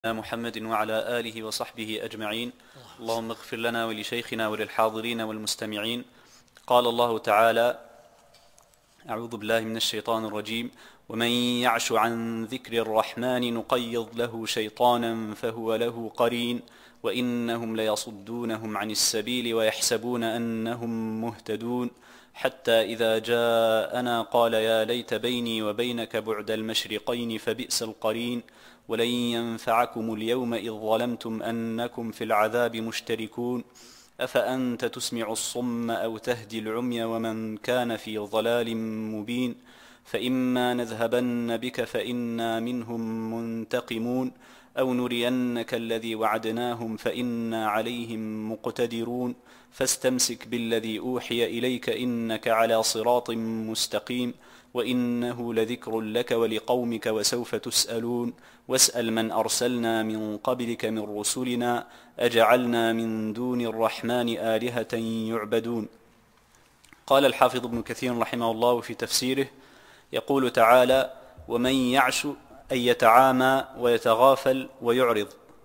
محمد وعلى آله وصحبه أجمعين. اللهم اغفر لنا ولشيخنا وللحاضرين والمستمعين. قال الله تعالى: أعوذ بالله من الشيطان الرجيم: ومن يعش عن ذكر الرحمن نقيض له شيطانا فهو له قرين وإنهم ليصدونهم عن السبيل ويحسبون أنهم مهتدون حتى إذا جاءنا قال يا ليت بيني وبينك بعد المشرقين فبئس القرين ولن ينفعكم اليوم إذ ظلمتم أنكم في العذاب مشتركون أفأنت تسمع الصم أو تهدي العمي ومن كان في ضلال مبين فإما نذهبن بك فإنا منهم منتقمون أو نرينك الذي وعدناهم فإنا عليهم مقتدرون فاستمسك بالذي أوحي إليك إنك على صراط مستقيم وإنه لذكر لك ولقومك وسوف تسألون واسأل من أرسلنا من قبلك من رسلنا أجعلنا من دون الرحمن آلهة يعبدون. قال الحافظ ابن كثير رحمه الله في تفسيره يقول تعالى: ومن يعش أي يتعامى ويتغافل ويعرض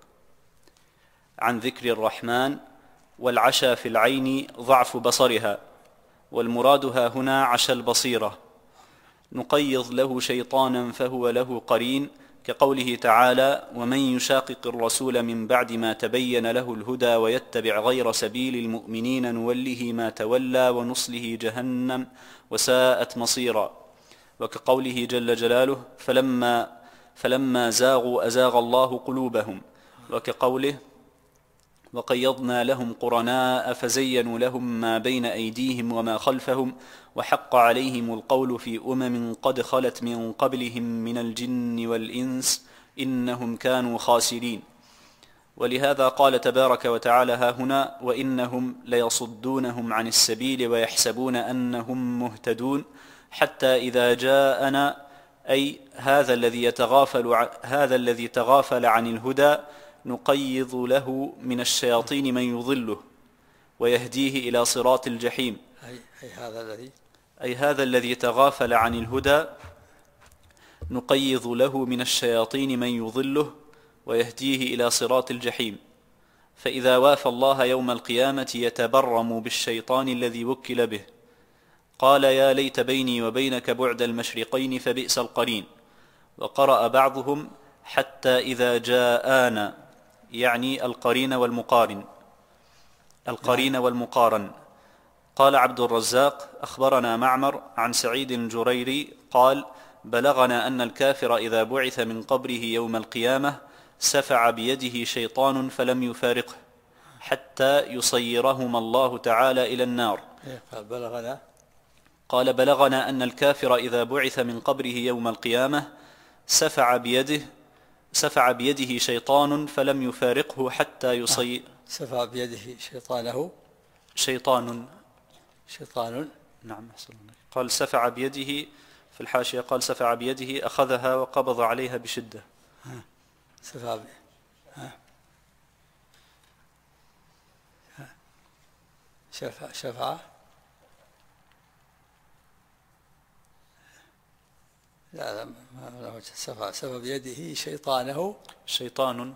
عن ذكر الرحمن، والعشى في العين ضعف بصرها، والمراد ها هنا عشى البصيرة. نقيض له شيطانا فهو له قرين، كقوله تعالى: ومن يشاقق الرسول من بعد ما تبين له الهدى ويتبع غير سبيل المؤمنين نوله ما تولى ونصله جهنم وساءت مصيرا. وكقوله جل جلاله: فلما زاغوا أزاغ الله قلوبهم. وكقوله: وقيضنا لهم قرناء فزينوا لهم ما بين أيديهم وما خلفهم وحق عليهم القول في قد خلت من قبلهم من الجن والإنس إنهم كانوا خاسرين. ولهذا قال تبارك وتعالى ها هنا: وإنهم ليصدونهم عن السبيل ويحسبون أنهم مهتدون حتى إذا جاءنا، أي هذا الذي تغافل عن الهدى نقيض له من الشياطين من يضله ويهديه إلى صراط الجحيم. أي هذا الذي تغافل عن الهدى نقيض له من الشياطين من يضله ويهديه إلى صراط الجحيم. فإذا وافى الله يوم القيامة يتبرم بالشيطان الذي وكل به. قال يا ليت بيني وبينك بعد المشرقين فبئس القرين. وقرأ بعضهم حتى إذا جاءنا، يعني القرين والمقارن. قال عبد الرزاق: أخبرنا معمر عن سعيد الجريري قال: بلغنا أن الكافر إذا بعث من قبره يوم القيامة سفع بيده شيطان فلم يفارقه حتى يصيرهما الله تعالى إلى النار. قال بلغنا أن الكافر إذا بعث من قبره يوم القيامة سفع بيده شيطان فلم يفارقه حتى يصير. سفع بيده شيطان. نعم. قال سفع بيده، في الحاشية قال سفع بيده أخذها وقبض عليها بشدة. شفع لا سفع بيده شيطان.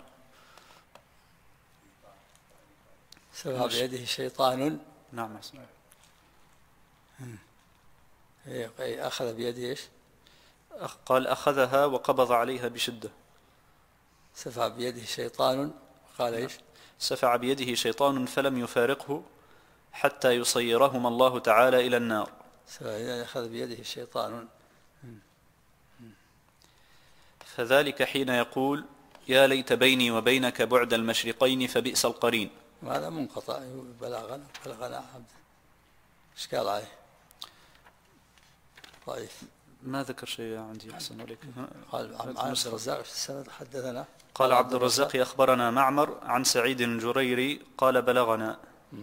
سفع بيده شيطان. نعم. أخذ بيده إيش؟ قال أخذها وقبض عليها بشدة. سفع بيده شيطان. قال إيش؟ سفع بيده شيطان فلم يفارقه حتى يصيرهما الله تعالى إلى النار. أخذ بيده شيطان. فذلك حين يقول يا ليت بيني وبينك بعد المشرقين فبئس القرين. وهذا منقطع بلغنا عبد. إشكال عليه ضعيف. ما ذكر شيء عندي أحسن عليك. قال عبد الرزاق في السند حدثنا. قال عبد الرزاق أخبرنا معمر عن سعيد الجريري قال بلغنا.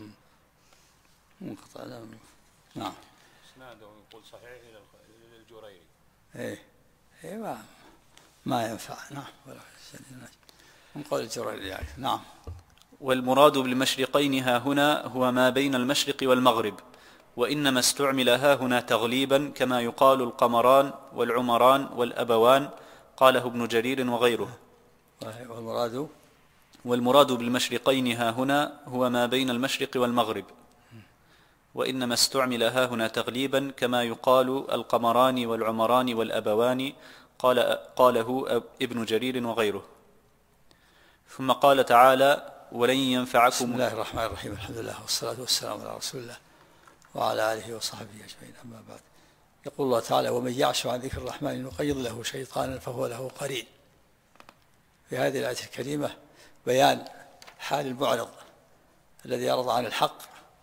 منقطع. نعم. اسناده يقول صحيح إلى الجريري. إيه ما ينفع. نعم. من قول الجريري يعني. نعم. والمراد بالمشرقين ها هنا هو ما بين المشرق والمغرب، وإنما استعمل ها هنا تغليبا كما يقال القمران والعمران والأبوان، قاله ابن جرير وغيره. والمراد بالمشرقين ها هنا هو ما بين المشرق والمغرب، وإنما استعمل ها هنا تغليبا كما يقال القمران والعمران والأبوان، قاله ابن جرير وغيره. ثم قال تعالى: ولن ينفعكم. بسم الله الرحمن الرحيم، الحمد لله والصلاة والسلام على رسول الله وعلى آله وصحبه أجمعين، أما بعد. يقول الله تعالى: ومن يعش عن ذكر الرحمن نقيض له شيطانا فهو له قرين. في هذه الآية الكريمة بيان حال المعرض الذي يعرض عن الحق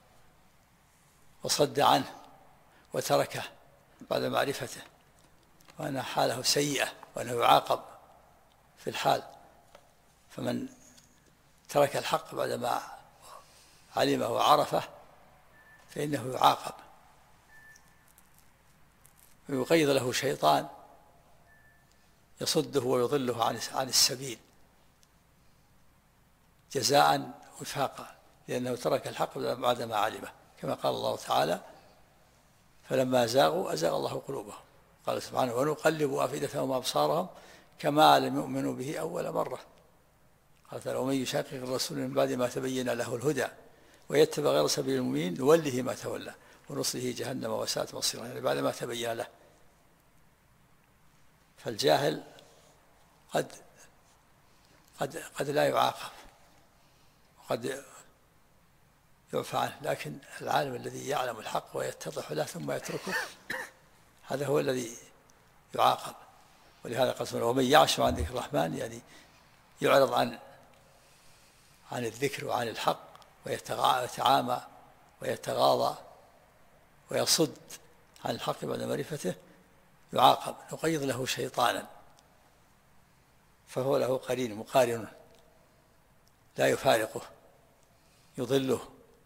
وصد عنه وتركه بعد معرفته، وأن حاله سيئة وأنه يعاقب في الحال. فمن ترك الحق بعدما علمه وعرفه فإنه يعاقب، ويقيض له شيطان يصده ويضله عن السبيل جزاء وفاقا، لأنه ترك الحق بعدما علمه، كما قال الله تعالى: فلما زاغوا أزاغ الله قلوبهم. قال سبحانه: ونقلب أفئدتهم وأبصارهم كما لم يؤمنوا به أول مرة. قال تعالى: ومن يشاقق الرسول من بعد ما تبين له الهدى ويتبع غير سبيل المؤمنين نوله ما تولى ونصله جهنم وساءت مصيرا، يعني بعد ما تبين له. فالجاهل قد لا يعاقب وقد يعفى عنه، لكن العالم الذي يعلم الحق ويتضح له ثم يتركه هذا هو الذي يعاقب. ولهذا قال: ومن يعش عن ذكر الرحمن، يعني يعرض عن الذكر وعن الحق ويتعامى ويتغاضى ويصد عن الحق بعد معرفته يعاقب. نقيض له شيطانا فهو له قرين مقارن لا يفارقه يضله.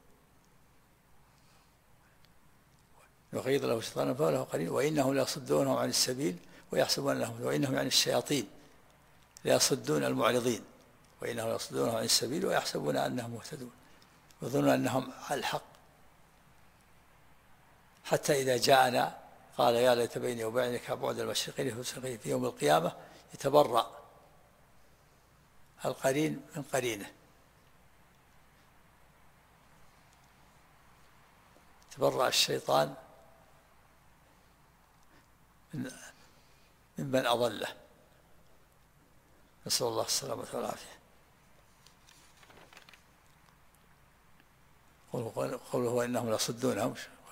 نقيض له شيطانا فهو له قرين وإنهم ليصدونهم عن السبيل ويحسبون أنهم، وإنهم يعني الشياطين ليصدون المعرضين، وإنهم ليصدونهم عن السبيل ويحسبون أنهم مهتدون، يظنون أنهم على الحق. حتى إذا جاءنا قال: يا ليت بيني وبينك بعد المشرقين والمشرقين. في يوم القيامة يتبرأ القرين من قرينه، يتبرأ الشيطان ممن أضله، نسأل الله السلامة والعافية. قوله وإنهم ليصدونهم.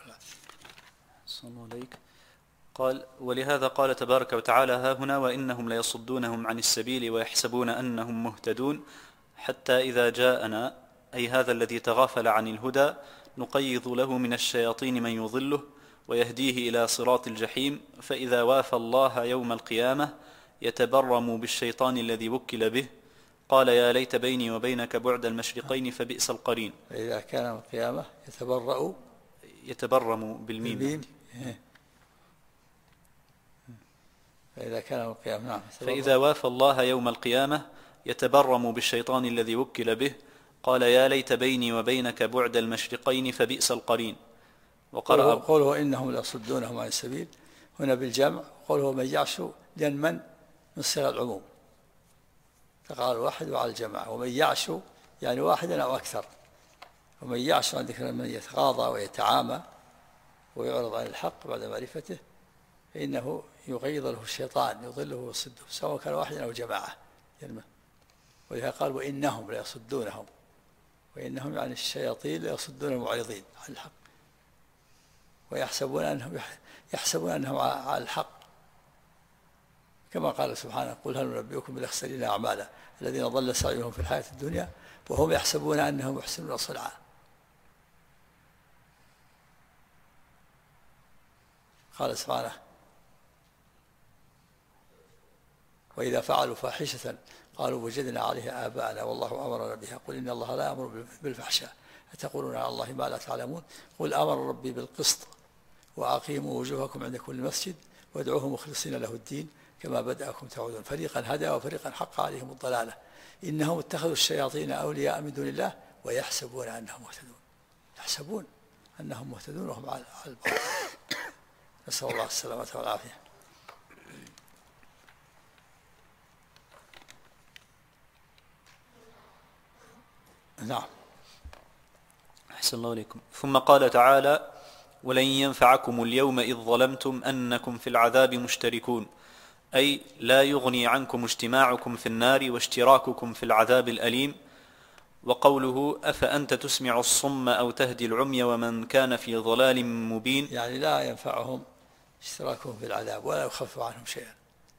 صلى عليك. قال: ولهذا قال تبارك وتعالى ها هنا: وإنهم ليصدونهم عن السبيل ويحسبون أنهم مهتدون، حتى إذا جاءنا، أي هذا الذي تغافل عن الهدى، نقيض له من الشياطين من يضله ويهديه إلى صراط الجحيم، فإذا وافى الله يوم القيامة يتبرم بالشيطان الذي وكل به. قال: يا ليت بيني وبينك بعد المشرقين فبئس القرين. فإذا كان القيامة يتبرم بالميم. فإذا كان القيامة، نعم. فإذا وافى الله يوم القيامة يتبرم بالشيطان الذي وكل به. قال: يا ليت بيني وبينك بعد المشرقين فبئس القرين. وقرأ قوله إنهم ليصدونهم عن السبيل هنا بالجمع، قوله من يعش، لأن من صيغ العموم فقال واحد وعلى الجماعة، ومن يعش يعني واحدا أو أكثر. ومن يعش عن ذكر من يتغاضى ويتعامى ويعرض عن الحق بعد معرفته فإنه يغيظ له الشيطان يضله ويصده، سواء كان واحدا أو جماعة. ولهذا قال: وإنهم ليصدونهم، وإنهم يعني الشياطين ليصدون المعرضين عن الحق ويحسبون أنهم على الحق، كما قال سبحانه: قل هل ننبئكم بالأخسرين أعمالا الذين ضل سعيهم في الحياة الدنيا وهم يحسبون أنهم يحسنون صنعا. قال سبحانه: وإذا فعلوا فاحشة قالوا وجدنا عليها آباءنا والله أمرنا بها قل إن الله لا يأمر بالفحشاء أتقولون على الله ما لا تعلمون قل أمر ربي بالقسط وأقيموا وجوهكم عند كل مسجد وادعوه مخلصين له الدين كما بدأكم تعودون فريقا هدى وفريقا حق عليهم الضلالة إنهم اتخذوا الشياطين أولياء من دون الله ويحسبون أنهم مهتدون، يحسبون أنهم مهتدون وهم على الباطل. نسأل الله السلامة والعافية. نعم. أحسن الله إليكم. ثم قال تعالى: ولن ينفعكم اليوم إذ ظلمتم أنكم في العذاب مشتركون، أي لا يغني عنكم اجتماعكم في النار واشتراككم في العذاب الأليم. وقوله: أفأنت تسمع الصم أو تهدي العمي ومن كان في ضلال مبين، يعني لا ينفعهم اشتراكهم في العذاب ولا يخفف عنهم شيئا.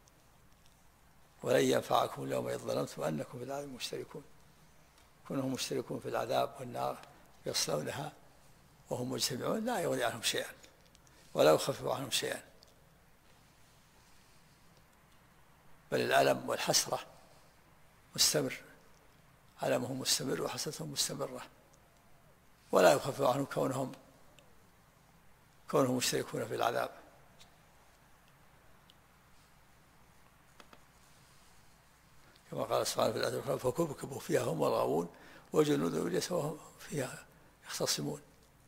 ولن ينفعكم اليوم إذ ظلمتم أنكم في العذاب مشتركون، كونهم مشتركون في العذاب والنار يصلونها وهم مجتمعون لا يغني عنهم شيئا ولا يخفف عنهم شيئا، بل الألم والحسرة مستمر، ألمهم مستمر وحسرتهم مستمرة، ولا يخفف عنهم كونهم مشتركون في العذاب. كما قال سبحانه في الآية الأخرى: فكبكبوا فيها هم والغاوون وجنود إبليس وهم فيها يختصمون.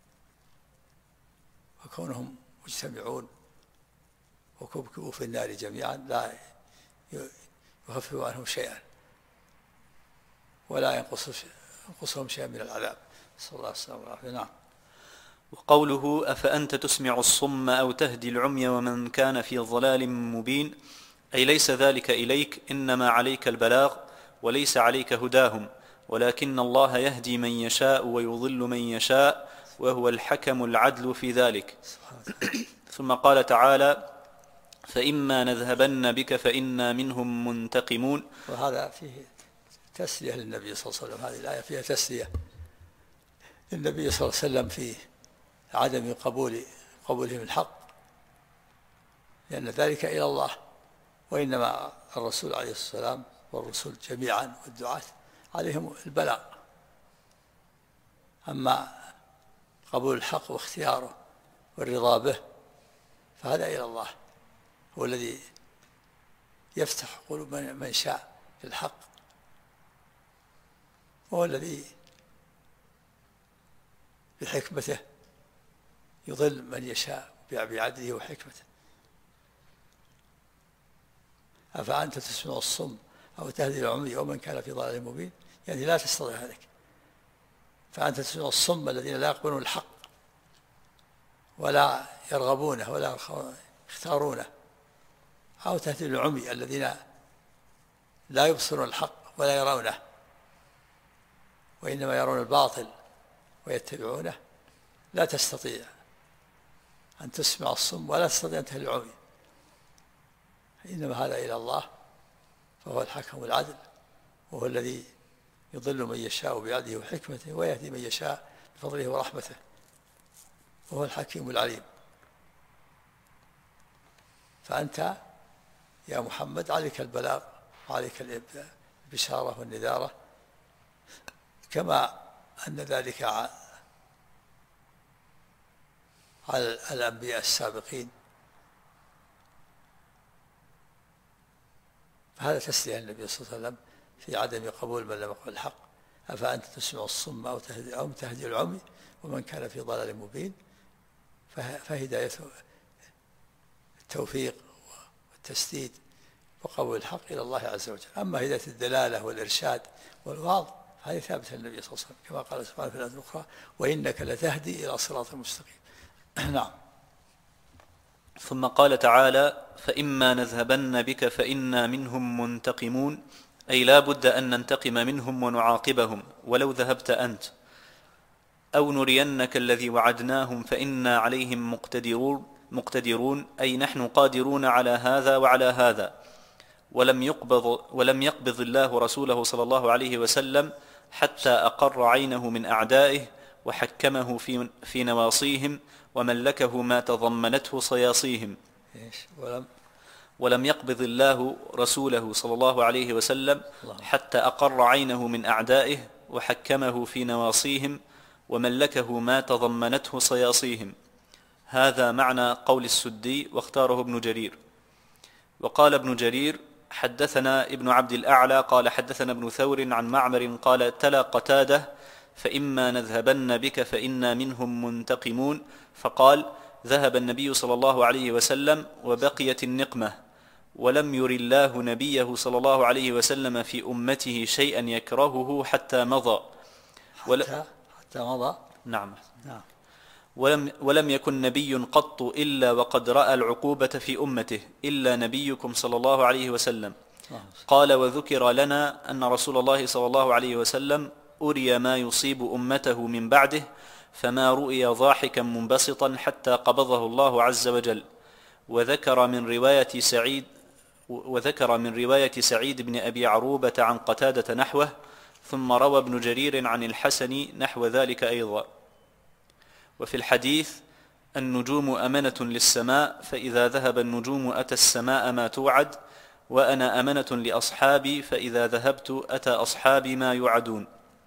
وكونهم مجتمعون وكبكبوا في النار جميعا لا يخفف عنهم شيئا ولا ينقصهم شيئا من العذاب. صلى الله عليه وسلم. نعم. وقوله: أفأنت تسمع الصم أو تهدي العمي ومن كان في ضلال مبين، أي ليس ذلك إليك، إنما عليك البلاغ وليس عليك هداهم، ولكن الله يهدي من يشاء ويضل من يشاء وهو الحكم العدل في ذلك. ثم قال تعالى: فإما نذهبن بك فإنا منهم منتقمون. وهذا فيه تسلية للنبي صلى الله عليه وسلم، هذه الآية فيها تسلية للنبي صلى الله عليه وسلم في عدم قبولهم الحق، لأن ذلك إلى الله، وإنما الرسول عليه الصلاة والسلام والرسل جميعا والدعاة عليهم البلاغ. أما قبول الحق واختياره والرضا به فهذا إلى الله، هو الذي يفتح قلوب من شاء في الحق، وهو الذي بحكمته يضل من يشاء بعدله وحكمته. أفأنت تسمع الصم أو تهدي العمي ومن كان في ضلال مبين، يعني لا تستطيع ذلك. فأنت تسمع الصم الذين لا يقبلون الحق ولا يرغبونه ولا يختارونه، أو تهدي العمي الذين لا يبصرون الحق ولا يرونه وإنما يرون الباطل ويتبعونه. لا تستطيع أن تسمع الصم ولا تستطيع أن تهدي العمي، إنما هذا إلى الله، فهو الحكم العدل، وهو الذي يضل من يشاء بعدله وحكمته ويهدي من يشاء بفضله ورحمته، وهو الحكيم العليم. فأنت يا محمد عليك البلاغ وعليك البشارة والنذارة، كما أن ذلك على الأنبياء السابقين. فهذا تسلية النبي صلى الله عليه وسلم في عدم قبول من لم يقبل الحق. أفأنت تسمع الصم أو تهدي العمي ومن كان في ضلال مبين، فهداية التوفيق والتسديد وقبول الحق إلى الله عز وجل. أما هداية الدلالة والإرشاد والوعظ هذه ثابتة للنبي صلى الله عليه وسلم، كما قال سبحانه في الآية الأخرى: وإنك لتهدي إلى صراط مستقيم. نعم. ثم قال تعالى: فإما نذهبن بك فإنا منهم منتقمون، أي لا بد أن ننتقم منهم ونعاقبهم ولو ذهبت أنت، أو نرينك الذي وعدناهم فإنا عليهم مقتدرون، أي نحن قادرون على هذا وعلى هذا. ولم يقبض الله رسوله صلى الله عليه وسلم حتى أقر عينه من أعدائه وحكمه في نواصيهم وملكه ما تضمنته صياصيهم. ولم يقبض الله رسوله صلى الله عليه وسلم حتى أقر عينه من أعدائه وحكمه في نواصيهم وملكه ما تضمنته صياصيهم. هذا معنى قول السدي، واختاره ابن جرير. وقال ابن جرير: حدثنا ابن عبد الأعلى قال حدثنا ابن ثور عن معمر قال: تلا قتادة: فإما نذهبن بك فإنا منهم منتقمون، فقال: ذهب النبي صلى الله عليه وسلم وبقيت النقمة، ولم ير الله نبيه صلى الله عليه وسلم في أمته شيئا يكرهه حتى مضى. حتى مضى. نعم. نعم. ولم يكن نبي قط إلا وقد رأى العقوبة في أمته إلا نبيكم صلى الله عليه وسلم. قال: وذكر لنا أن رسول الله صلى الله عليه وسلم أري ما يصيب أمته من بعده فما رؤي ضاحكا منبسطا حتى قبضه الله عز وجل. وذكر من رواية سعيد بن أبي عروبة عن قتادة نحوه، ثم روى ابن جرير عن الحسن نحو ذلك أيضا. وفي الحديث: النجوم أمنة للسماء، فإذا ذهب النجوم أتى السماء ما توعد، وأنا أمنة لأصحابي، فإذا ذهبت أتى أصحابي ما يوعدون.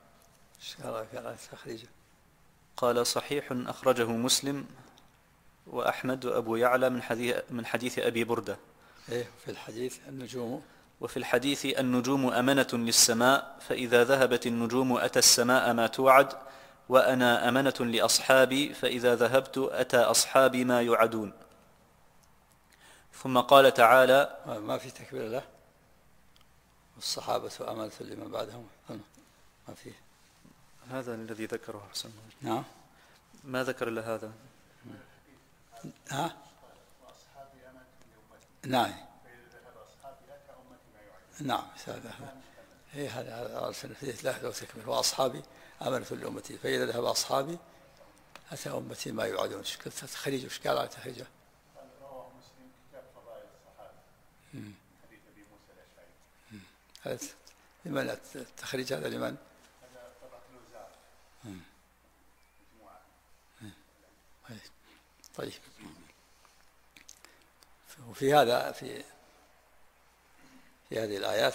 قال: صحيح أخرجه مسلم وأحمد وأبو يعلى من حديث أبي بردة. في الحديث النجوم، وفي الحديث: النجوم أمنة للسماء، فإذا ذهبت النجوم أتى السماء ما توعد، وأنا أمنة لأصحابي، فإذا ذهبت أتى أصحابي ما يوعدون. ثم قال تعالى: ما في تكبير له، والصحابة أمنة لمن بعدهم، ما فيه. هذا الذي ذكره حسن. نعم. ما ذكر إلا هذا. نعم. نعم. هذا لا لو تكمل. وأصحابي أمنة لأمتي، فإذا ذهب أصحابي أتى أمتي ما يوعدون. تخريج وش قال على تخريجه؟ رواه مسلم كتاب فضائل الصحابة حديث أبي موسى الأشعري. لمن التخريج هذا؟ لمن؟ هذا طبعة الوزارة مجموعة. طيب. وفي هذا في هذه الآيات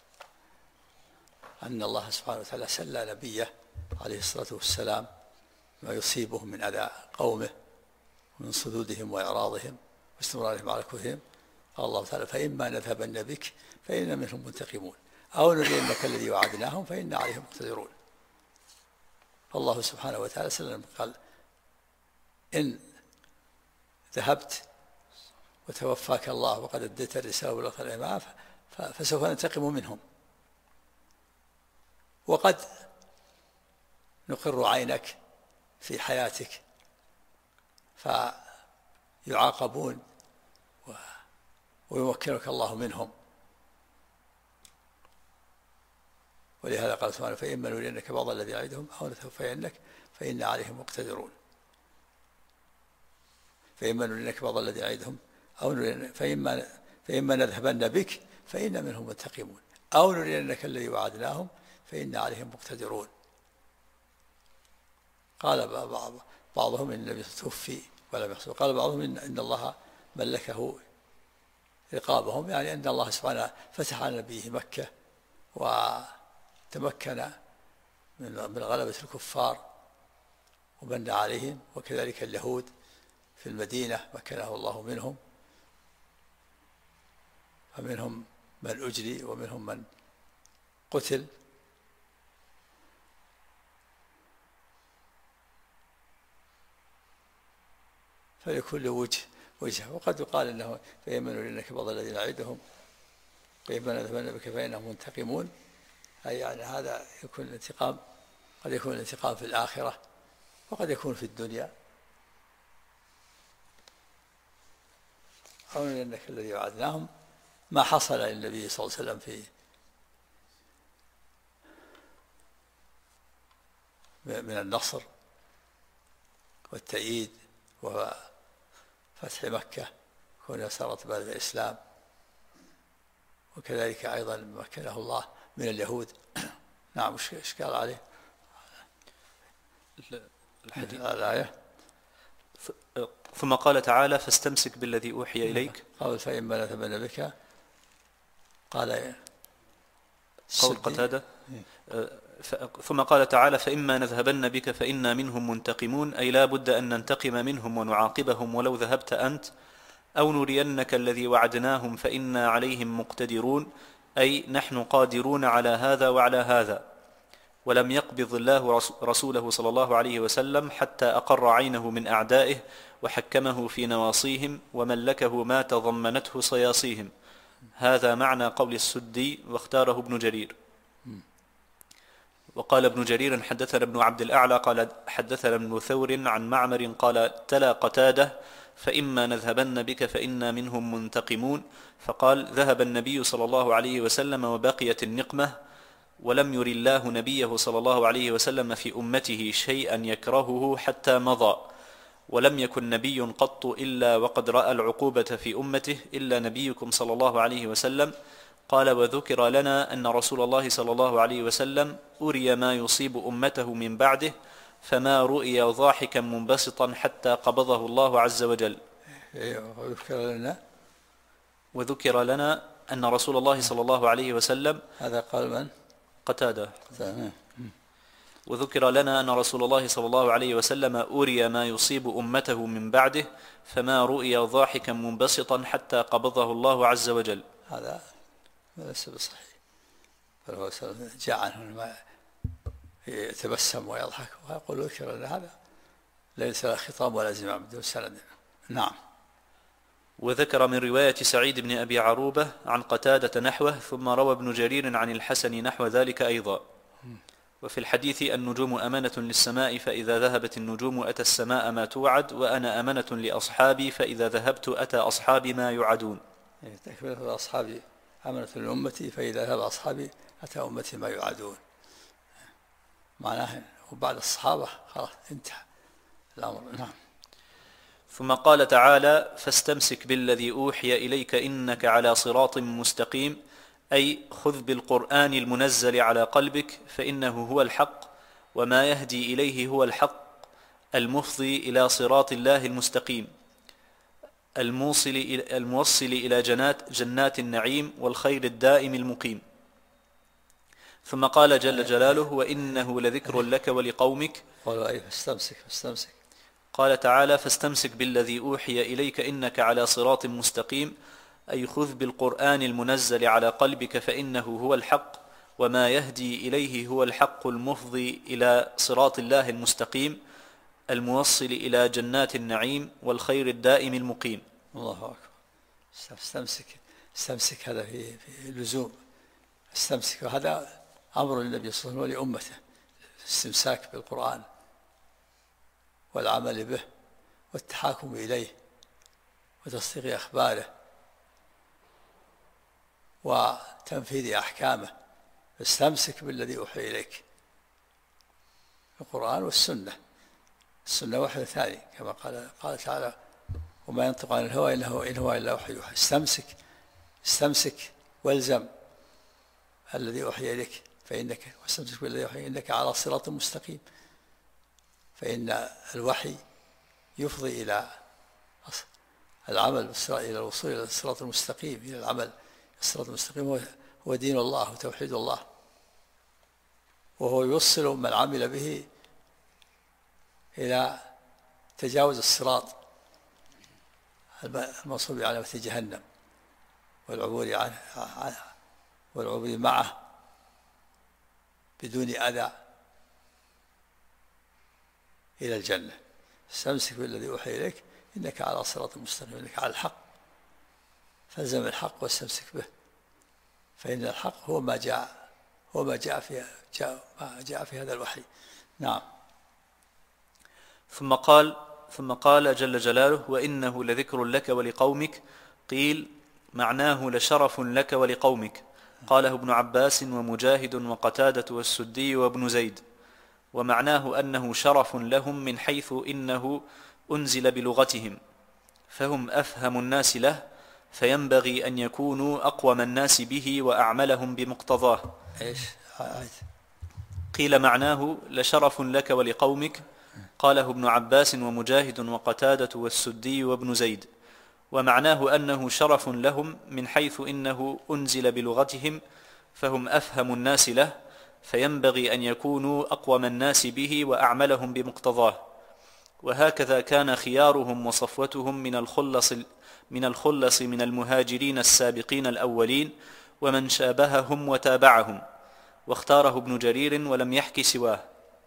أن الله سبحانه وتعالى سلى نبيه عليه الصلاة والسلام ما يصيبهم من أذى قومه ومن صدودهم وإعراضهم واستمرارهم على كفرهم. قال الله تعالى: فإما نذهبن بك فإن منهم منتقمون أو نرينك الذي وعدناهم فإن عليهم مقتدرون. فالله سبحانه وتعالى سلم، قال: إن ذهبت وتوفاك الله وقد أديت الرسالة وبلغت الأمانة فسوف ننتقم منهم، وقد نقر عينك في حياتك فيعاقبون ويمكنك الله منهم. ولهذا قال سبحانه: فإما نرينك بعض الذي نعدهم أو نتوفينك فإن عليهم مقتدرون. فإما نرينك بعض الذي نعدهم أو فإما نذهبن بك فإن منهم منتقمون أو نرينك الذي وعدناهم فإن عليهم مقتدرون. قال بعضهم إن النبي توفي ولم يحصل، قال بعضهم إن الله ملكه رقابهم، يعني أن الله سبحانه فتح على نبيه مكة وتمكن من غلبة الكفار ومن عليهم، وكذلك اليهود في المدينة مكنه الله منهم، فمنهم من أجلي ومنهم من قتل. فلكل وجه. وقد يقال انه فإما نرينك بعض الذين نعدهم فإما نذهبن بك فإنهم منتقمون، أي يعني هذا يكون الانتقام، قد يكون الانتقام في الآخرة وقد يكون في الدنيا. أو نرينك الذي وعدناهم، ما حصل للنبي صلى الله عليه وسلم في من النصر والتأييد وفتح مكة كونها صارت بلد الإسلام، وكذلك أيضا مكنه الله من اليهود. نعم. ايش قال عليه الآية؟ ثم قال تعالى: فاستمسك بالذي أوحي إليك. قال: فإما نذهبن بك، قال قول قتادة. ثم قال تعالى: فإما نذهبن بك فإنا منهم منتقمون، أي لا بد أن ننتقم منهم ونعاقبهم ولو ذهبت أنت، أو نرينك الذي وعدناهم فإنا عليهم مقتدرون، أي نحن قادرون على هذا وعلى هذا. ولم يقبض الله رسوله صلى الله عليه وسلم حتى أقر عينه من أعدائه وحكمه في نواصيهم وملكه ما تضمنته صياصيهم. هذا معنى قول السدي، واختاره ابن جرير. وقال ابن جرير حدثنا ابن عبد الأعلى قال حدثنا ابن ثور عن معمر قال تلا قتادة فإما نذهبن بك فإنا منهم منتقمون، فقال ذهب النبي صلى الله عليه وسلم وبقيت النقمة، ولم ير الله نبيه صلى الله عليه وسلم في أمته شيئا يكرهه حتى مضى، ولم يكن نبي قط إلا وقد رأى العقوبة في أمته إلا نبيكم صلى الله عليه وسلم. قال وذكر لنا أن رسول الله صلى الله عليه وسلم أري ما يصيب أمته من بعده فما رؤي ضاحكا منبسطا حتى قبضه الله عز وجل. وذكر لنا أن رسول الله صلى الله عليه وسلم، هذا قال من؟ قتادة. وذكر لنا أن رسول الله صلى الله عليه وسلم أري ما يصيب أمته من بعده فما رؤي ضاحكا منبسطا حتى قبضه الله عز وجل. هذا ليس بصحيح، فهو جاء عنه ما يتبسم ويضحك ويقول ذكر لنا، هذا ليس له خطاب ولا زمام بدون سند. نعم. وذكر من رواية سعيد بن أبي عروبة عن قتادة نحوه، ثم روى ابن جرير عن الحسن نحو ذلك أيضا. وفي الحديث النجوم أمانة للسماء فإذا ذهبت النجوم أتى السماء ما توعد، وأنا أمانة لأصحابي فإذا ذهبت أتى أصحابي ما يوعدون. تكملة أصحابي أمانة لأمتي فإذا ذهب أصحابي أتى أمتي ما يوعدون، معناه وبعد الصحابة خلاص انتهى الأمر. نعم. ثم قال تعالى فاستمسك بالذي أوحي إليك إنك على صراط مستقيم، أي خذ بالقرآن المنزل على قلبك فإنه هو الحق، وما يهدي إليه هو الحق المفضي إلى صراط الله المستقيم الموصل إلى جنات النعيم والخير الدائم المقيم. ثم قال جل جلاله وإنه لذكر لك ولقومك. فاستمسك. قال تعالى فاستمسك بالذي أوحي إليك إنك على صراط مستقيم، أي خذ بالقرآن المنزل على قلبك فإنه هو الحق، وما يهدي إليه هو الحق المفضي إلى صراط الله المستقيم الموصل إلى جنات النعيم والخير الدائم المقيم. الله أكبر. استمسك هذا في اللزوم، استمسك، وهذا أمر للنبي صلى الله عليه وسلم ولأمته، الاستمساك بالقرآن والعمل به والتحاكم إليه وتصديق أخباره وتنفيذ أحكامه. استمسك بالذي أوحي إليك، القرآن والسنة. السنة وحي ثاني كما قال تعالى وما ينطق عن الهوى إن هو إلا وحي يوحى. استمسك والزم الذي أوحي إليك واستمسك بالذي أوحي إنك على صراط مستقيم، فإن الوحي يفضي إلى العمل إلى الوصول إلى الصراط المستقيم، إلى العمل. الصراط المستقيم هو دين الله وتوحيد الله، وهو يوصل من عمل به إلى تجاوز الصراط المنصوب على مثل جهنم والعبور معه بدون أذى إلى الجنة. استمسك بالذي أوحي إليك إنك على صراط مستقيم، إنك على الحق، فالزم الحق واستمسك به، فإن الحق هو ما جاء في هذا الوحي. نعم. ثم قال جل جلاله وإنه لذكر لك ولقومك. قيل معناه لشرف لك ولقومك. قاله ابن عباس ومجاهد وقتادة والسدي وابن زيد، ومعناه أنه شرف لهم من حيث إنه أنزل بلغتهم فهم أفهم الناس له، فينبغي أن يكونوا أقوم الناس به وأعملهم بمقتضاه. قيل معناه لشرف لك ولقومك. قاله ابن عباس ومجاهد وقتادة والسدي وابن زيد، ومعناه أنه شرف لهم من حيث إنه أنزل بلغتهم فهم أفهم الناس له، فينبغي أن يكونوا أقوم الناس به وأعملهم بمقتضاه. وهكذا كان خيارهم وصفوتهم من الخلص من المهاجرين السابقين الأولين ومن شابههم وتابعهم، واختاره ابن جرير ولم يحكي سواه.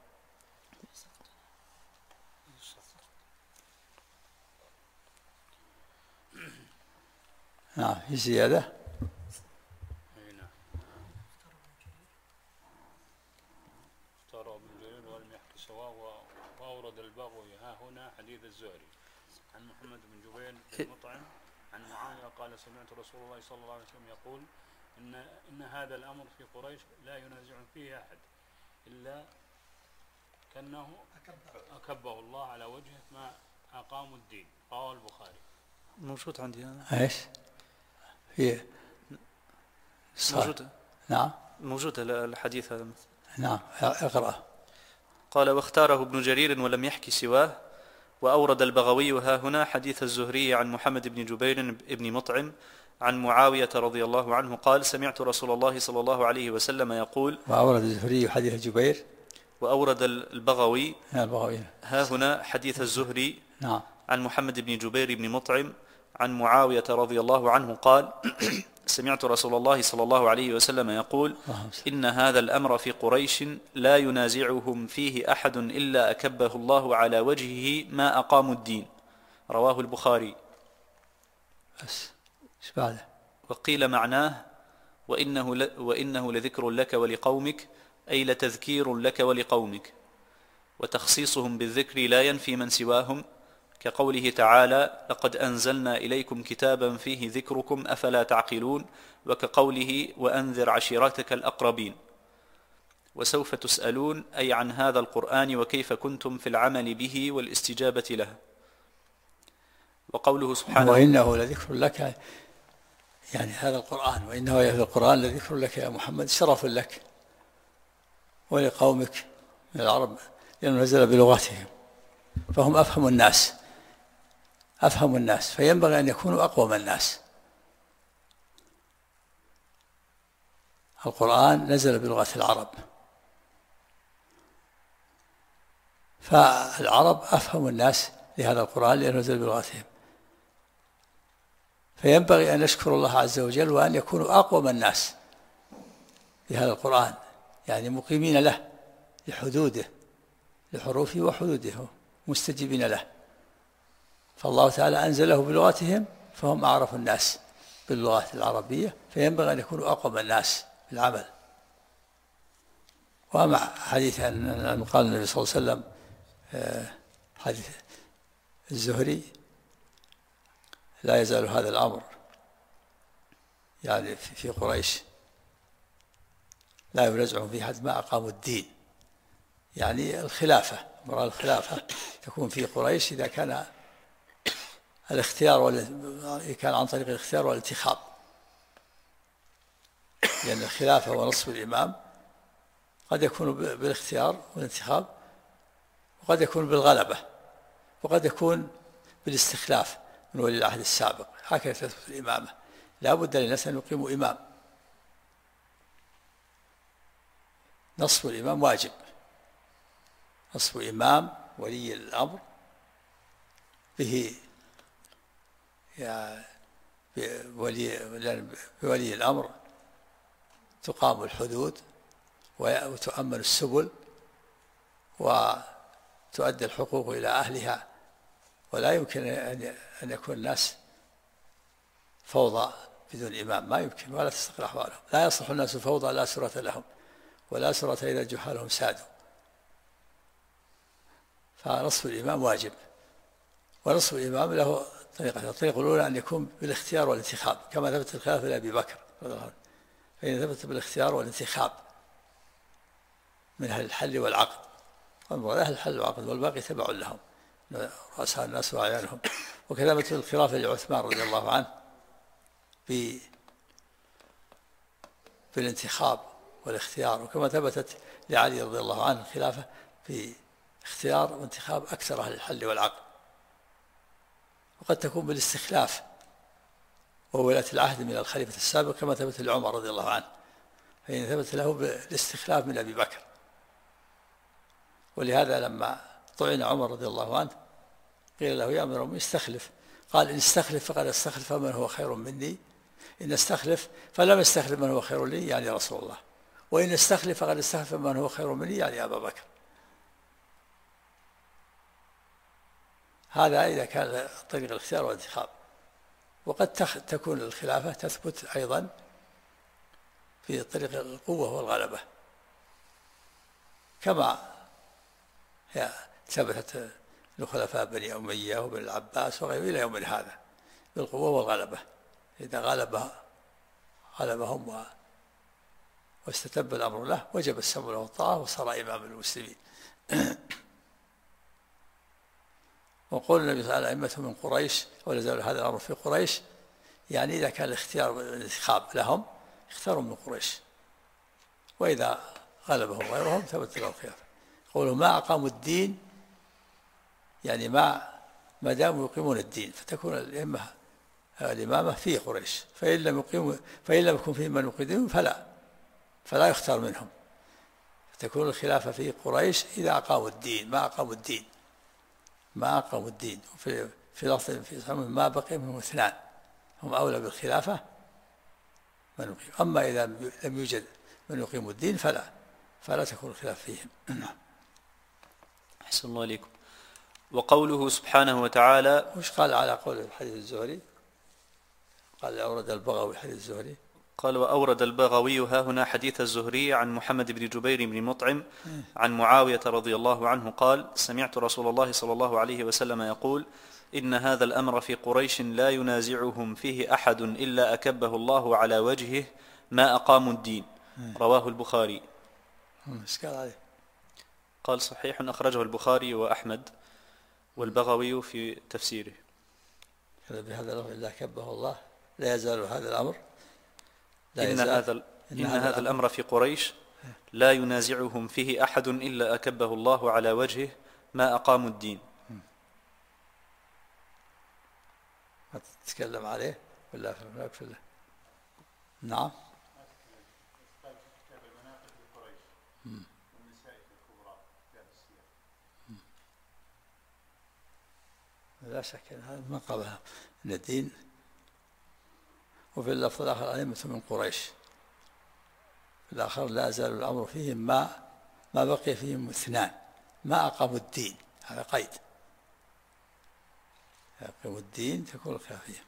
نعم. في زيادة. سواء وأورد البغوي ها هنا حديث الزهري عن محمد بن جبير بن مطعم عن معاوية قال سمعت رسول الله صلى الله عليه وسلم يقول إن هذا الأمر في قريش لا ينازع فيه أحد إلا كأنه أكبه الله على وجهه ما أقاموا الدين. رواه البخاري. موجود عندي هذا. ايش؟ هي موجود. نعم موجود الحديث هذا. نعم اقرأ. قال واختاره ابن جرير ولم يحكي سواه. وأورد البغوي ها هنا حديث الزهري عن محمد بن جبير بن مطعم عن معاوية رضي الله عنه قال سمعت رسول الله صلى الله عليه وسلم يقول. وأورد الزهري حديث جبير. وأورد البغوي ها هنا حديث الزهري نعم عن محمد بن جبير بن مطعم عن معاوية رضي الله عنه قال سمعت رسول الله صلى الله عليه وسلم يقول إن هذا الأمر في قريش لا ينازعهم فيه أحد إلا أكبه الله على وجهه ما أقاموا الدين. رواه البخاري. بس ايش بعده؟ وقيل معناه وإنه لذكر لك ولقومك أي لتذكير لك ولقومك. وتخصيصهم بالذكر لا ينفي من سواهم كقوله تعالى لقد أنزلنا إليكم كتابا فيه ذكركم أفلا تعقلون وكقوله وأنذر عشيرتك الأقربين. وسوف تسألون أي عن هذا القرآن وكيف كنتم في العمل به والاستجابة له. وقوله سبحانه وإنه لذكر لك يعني هذا القرآن وإنه هذا القرآن لذكر لك يا محمد شرف لك ولقومك من العرب لأنه نزل بلغتهم فهم أفهم الناس فينبغي أن يكونوا أقوم الناس. القرآن نزل بلغة العرب فالعرب أفهم الناس لهذا القرآن لأنه نزل بلغتهم فينبغي أن نشكر الله عز وجل وأن يكونوا أقوم الناس لهذا القرآن يعني مقيمين له لحدوده لحروفه وحدوده مستجيبين له. فالله تعالى أنزله بلغتهم فهم أعرف الناس باللغة العربية فينبغي أن يكونوا أقوم الناس في العمل. ومع حديث أن قال النبي صلى الله عليه وسلم حديث الزهري لا يزال هذا الأمر يعني في قريش لا ينازعهم فيه حد ما أقاموا الدين يعني الخلافة مراد الخلافة تكون في قريش إذا كان الاختيار كان عن طريق الاختيار والانتخاب لأن الخلافة ونصب الإمام قد يكون بالاختيار والانتخاب وقد يكون بالغلبة وقد يكون بالاستخلاف من ولي العهد السابق. هكذا تثبت الإمامة لا بد للناس أن يقيموا إمام. نصب الإمام واجب نصب إمام ولي الأمر به بولي الأمر تقام الحدود وتؤمن السبل وتؤدى الحقوق إلى أهلها ولا يمكن أن يكون الناس فوضى بدون إمام ما يمكن ولا تستقر أحوالهم. لا يصلح الناس فوضى لا سرة لهم ولا سرة إذا جهالهم سادوا. فنصب الإمام واجب ونصب الإمام له طريقة. الطريقة الأولى أن يكون بالاختيار والانتخاب كما ثبت الخلافة لأبي بكر فإن ثبت بالاختيار والانتخاب من أهل الحل والعقد والمراد أهل الحل والعقد والباقي تبع لهم رؤساء الناس وأعيانهم. وكذا مثل الخلافة لعثمان رضي الله عنه بالانتخاب والاختيار وكما ثبتت لعلي رضي الله عنه الخلافة في اختيار وانتخاب أكثر أهل الحل والعقد. وقد تكون بالاستخلاف وولاة العهد من الخليفة السابق كما ثبت لعمر رضي الله عنه فإن ثبت له بالاستخلاف من أبي بكر. ولهذا لما طعن عمر رضي الله عنه قيل له يا أمير المؤمنين استخلف قال إن استخلف فقد استخلف من هو خير مني إن استخلف فلم يستخلف من هو خير لي يعني رسول الله وإن استخلف فقد استخلف من هو خير مني يعني أبا بكر. هذا إذا كان طريق الاختيار والانتخاب. وقد تكون الخلافة تثبت أيضا في طريق القوة والغلبة كما ثبتت لخلفاء بني أمية وبن العباس وغيره إلى يوم هذا بالقوة والغلبة. إذا غلبهم واستتب الأمر له وجب السمع له والطاعة وصار إمام المسلمين. وقول النبي صلى الله عليه وسلم أئمة من قريش ولا زال هذا الأمر في قريش، يعني إذا كان الاختيار والانتخاب لهم اختاروا من قريش، وإذا غلبهم غيرهم ثبت له الخلافة. قولوا ما أقاموا الدين، يعني ما داموا يقيمون الدين فتكون الإمامة في قريش، فإن لم يكن فيهم من يقيمون فلا يختار منهم، فتكون الخلافة في قريش إذا أقاموا الدين. ما أقاموا الدين. في لفظ في ما بقي منهم 2 هم أولى بالخلافة من يقيم. أما إذا لم يوجد من يقيم الدين فلا تكون الخلاف فيهم. أحسن الله عليكم. وقوله سبحانه وتعالى، وش قال على قول الحديث الزهري؟ قال أورد البغوي حديث الزهري، قال وأورد البغوي ها هنا حديث الزهري عن محمد بن جبير بن مطعم عن معاوية رضي الله عنه قال سمعت رسول الله صلى الله عليه وسلم يقول إن هذا الأمر في قريش لا ينازعهم فيه أحد إلا أكبه الله على وجهه ما أقاموا الدين. رواه البخاري. قال صحيح أخرجه البخاري وأحمد والبغوي في تفسيره. بهذا الأمر إلا أكبه الله، لا يزال هذا الأمر إن هذا الأمر في قريش لا ينازعهم فيه أحد إلا أكبه الله على وجهه ما أقاموا الدين. ما تتكلم عليه ولا في الله؟ نعم. لا شك أن هذا ما قبلها من الدين. وفي اللفظ الآخر أئمة من قريش، في الآخر لا يزال الأمر فيهم ما بقي فيهم 2 ما أقاموا الدين. هذا قيد، يقيموا الدين تكون الخلافية.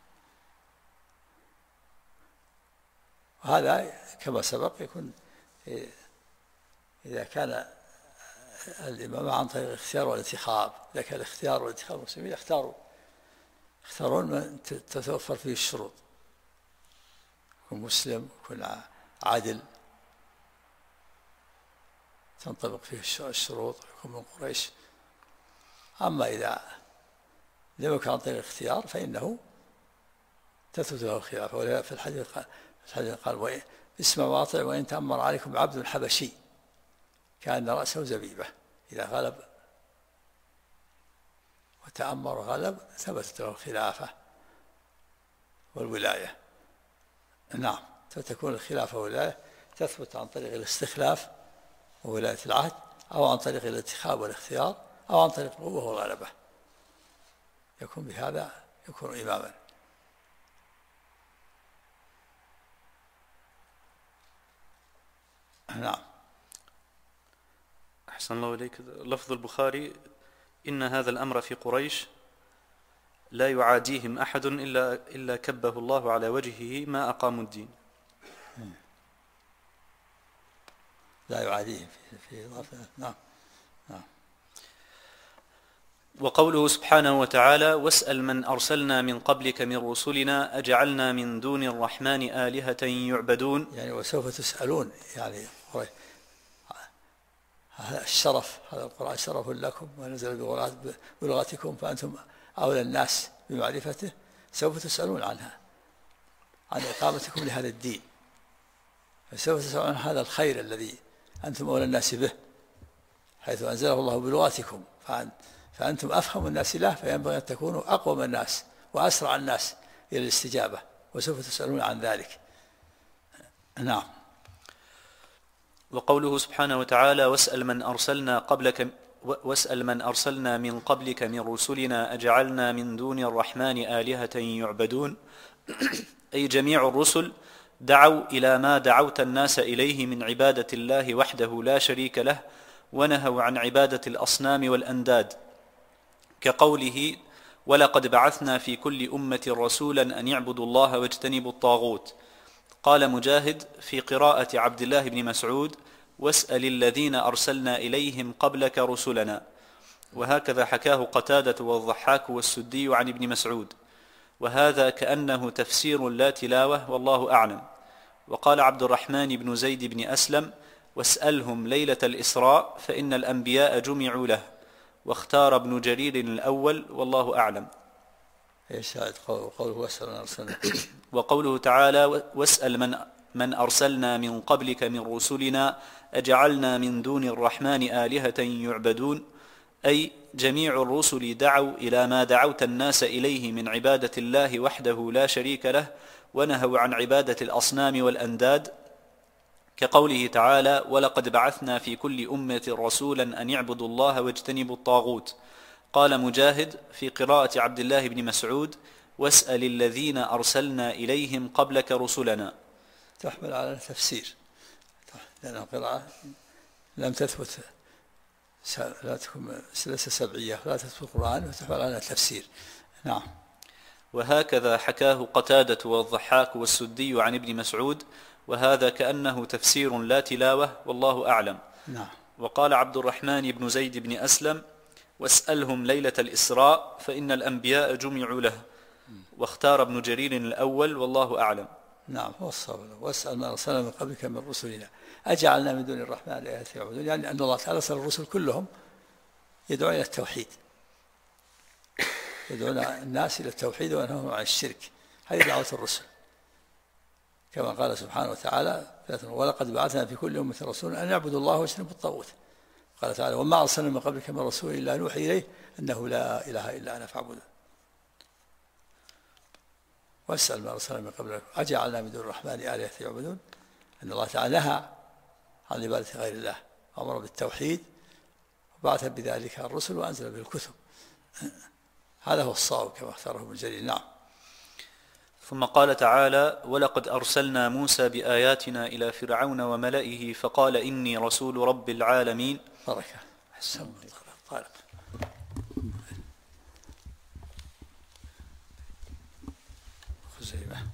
وهذا كما سبق يكون إذا كان الإمام عن طريق الاختيار والانتخاب. إذا كان الاختيار والانتخاب المسلمين يختارون من تتوفر فيه الشروط، يكون مسلم، يكون عادل، تنطبق فيه الشروط، يكون من قريش. أما إذا لم يكن عن طريق الاختيار فإنه تثبت له الخلافة. ولذلك في الحديث قال اسمع واطع وإن تأمر عليكم عبد حبشي كأن رأسه زبيبة. إذا غلب وتأمر وغلب ثبتت له الخلافة والولاية. نعم. فتكون الخلافة والولاية تثبت عن طريق الاستخلاف وولاية العهد، أو عن طريق الانتخاب والاختيار، أو عن طريق القوة والغلبة. يكون بهذا يكون إماما. نعم. أحسن الله إليك. لفظ البخاري إن هذا الأمر في قريش لا يعاديهم أحد إلا كبه الله على وجهه ما أقاموا الدين. لا يعاديهم في إضافة. نعم. وقوله سبحانه وتعالى واسأل من أرسلنا من قبلك من رسلنا أجعلنا من دون الرحمن آلهة يعبدون. يعني وسوف تسألون، يعني هذا الشرف، هذا القرآن شرف لكم ونزل بلغتكم فأنتم أولى الناس بمعرفته. سوف تسألون عنها، عن إقامتكم لهذا الدين، فسوف تسألون عن هذا الخير الذي أنتم أولى الناس به، حيث أنزله الله بلغتكم، فأنتم أفهم الناس له، فينبغي أن تكونوا أقوم الناس وأسرع الناس إلى الاستجابة، وسوف تسألون عن ذلك. نعم. وقوله سبحانه وتعالى واسأل من أرسلنا من قبلك من رسلنا أجعلنا من دون الرحمن آلهة يعبدون، أي جميع الرسل دعوا إلى ما دعوت الناس إليه من عبادة الله وحده لا شريك له، ونهوا عن عبادة الأصنام والأنداد، كقوله ولقد بعثنا في كل أمة رسولا أن يعبدوا الله واجتنبوا الطاغوت. قال مجاهد في قراءة عبد الله بن مسعود واسأل الذين أرسلنا إليهم قبلك رسلنا. وهكذا حكاه قتادة والضحاك والسدي عن ابن مسعود، وهذا كأنه تفسير لا تلاوة والله أعلم. وقال عبد الرحمن بن زيد بن أسلم: واسألهم ليلة الإسراء فإن الأنبياء جمعوا له. واختار ابن جرير الأول والله أعلم. قوله واسأل من أرسلنا وقوله تعالى: واسأل من أرسلنا من قبلك من رسلنا أجعلنا من دون الرحمن آلهة يعبدون، أي جميع الرسل دعوا إلى ما دعوت الناس إليه من عبادة الله وحده لا شريك له، ونهوا عن عبادة الأصنام والأنداد، كقوله تعالى: ولقد بعثنا في كل أمة رسولا أن يعبدوا الله واجتنبوا الطاغوت. قال مجاهد في قراءة عبد الله بن مسعود: واسأل الذين أرسلنا إليهم قبلك رسلنا. تحمل على التفسير، لأن القراءة لم تثبت، لا تكون ليس سبعية، لا تثبت القرآن، وتحمل على التفسير. نعم. وهكذا حكاه قتادة والضحاك والسدي عن ابن مسعود، وهذا كأنه تفسير لا تلاوة والله أعلم. نعم. وقال عبد الرحمن بن زيد بن أسلم: واسألهم ليلة الإسراء فإن الأنبياء جمعوا له. واختار ابن جرير الأول والله أعلم. نعم، هو الصواب. واسأل من أرسلنا من قبلك من رسلنا أجعلنا من دون الرحمن آلهة يعبدون، يعني أن الله تعالى أرسل الرسل كلهم يدعون إلى التوحيد، يدعون الناس إلى التوحيد وينهون عن الشرك. هذه دعوة الرسل، كما قال سبحانه وتعالى: ولقد بعثنا في كل أمة رسولا أن يعبدوا الله واجتنبوا الطاغوت. قال تعالى: وما أرسلنا من قبلك من رسول إلا نوحي إليه أنه لا إله إلا أنا فاعبدون. واسأل ما أرسلنا من قبلك أجعلنا من دون الرحمن آلهة يعبدون، أن الله تعالى نهى عن عبادة غير الله، أمر بالتوحيد، وبعث بذلك الرسل وأنزل به الكتب. هذا هو الصواب كما اختاره ابن جرير. نعم. ثم قال تعالى: ولقد أرسلنا موسى بآياتنا إلى فرعون وملئه فقال إني رسول رب العالمين. بركة. حسن طارق. خزيمة.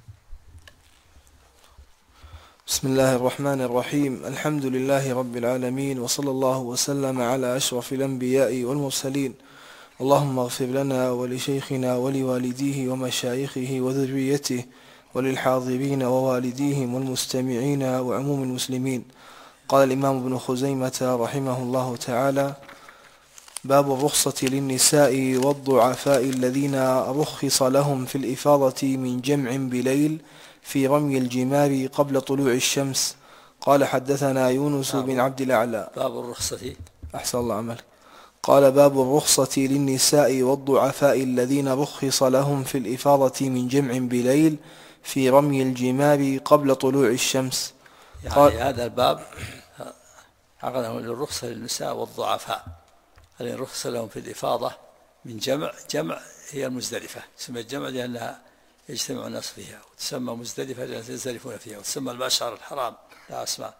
بسم الله الرحمن الرحيم. الحمد لله رب العالمين، وصلى الله وسلم على أشرف الأنبياء والمرسلين. اللهم اغفر لنا ولشيخنا ولوالديه ومشايخه وذريته وللحاضرين ووالديهم والمستمعين وعموم المسلمين. قال الإمام ابن خزيمة رحمه الله تعالى: باب الرخصة للنساء والضعفاء الذين رخص لهم في الإفاضة من جمع بليل في رمي الجمار قبل طلوع الشمس. قال: حدثنا يونس بن عبد الأعلى. باب الرخصة. أحسن الله عملك. قال: باب الرخصة للنساء والضعفاء الذين رخص لهم في الإفاضة من جمع بليل في رمي الجمار قبل طلوع الشمس. يعني هذا الباب عقده للرخصة للنساء والضعفاء الذين رخص لهم في الإفاضة من جمع هي المزدلفة، تسمى الجمع لأنها يجتمع الناس فيها، وتسمى مزدلفة لأنها يزدلفون فيها، وتسمى المشعر الحرام لا أسماء.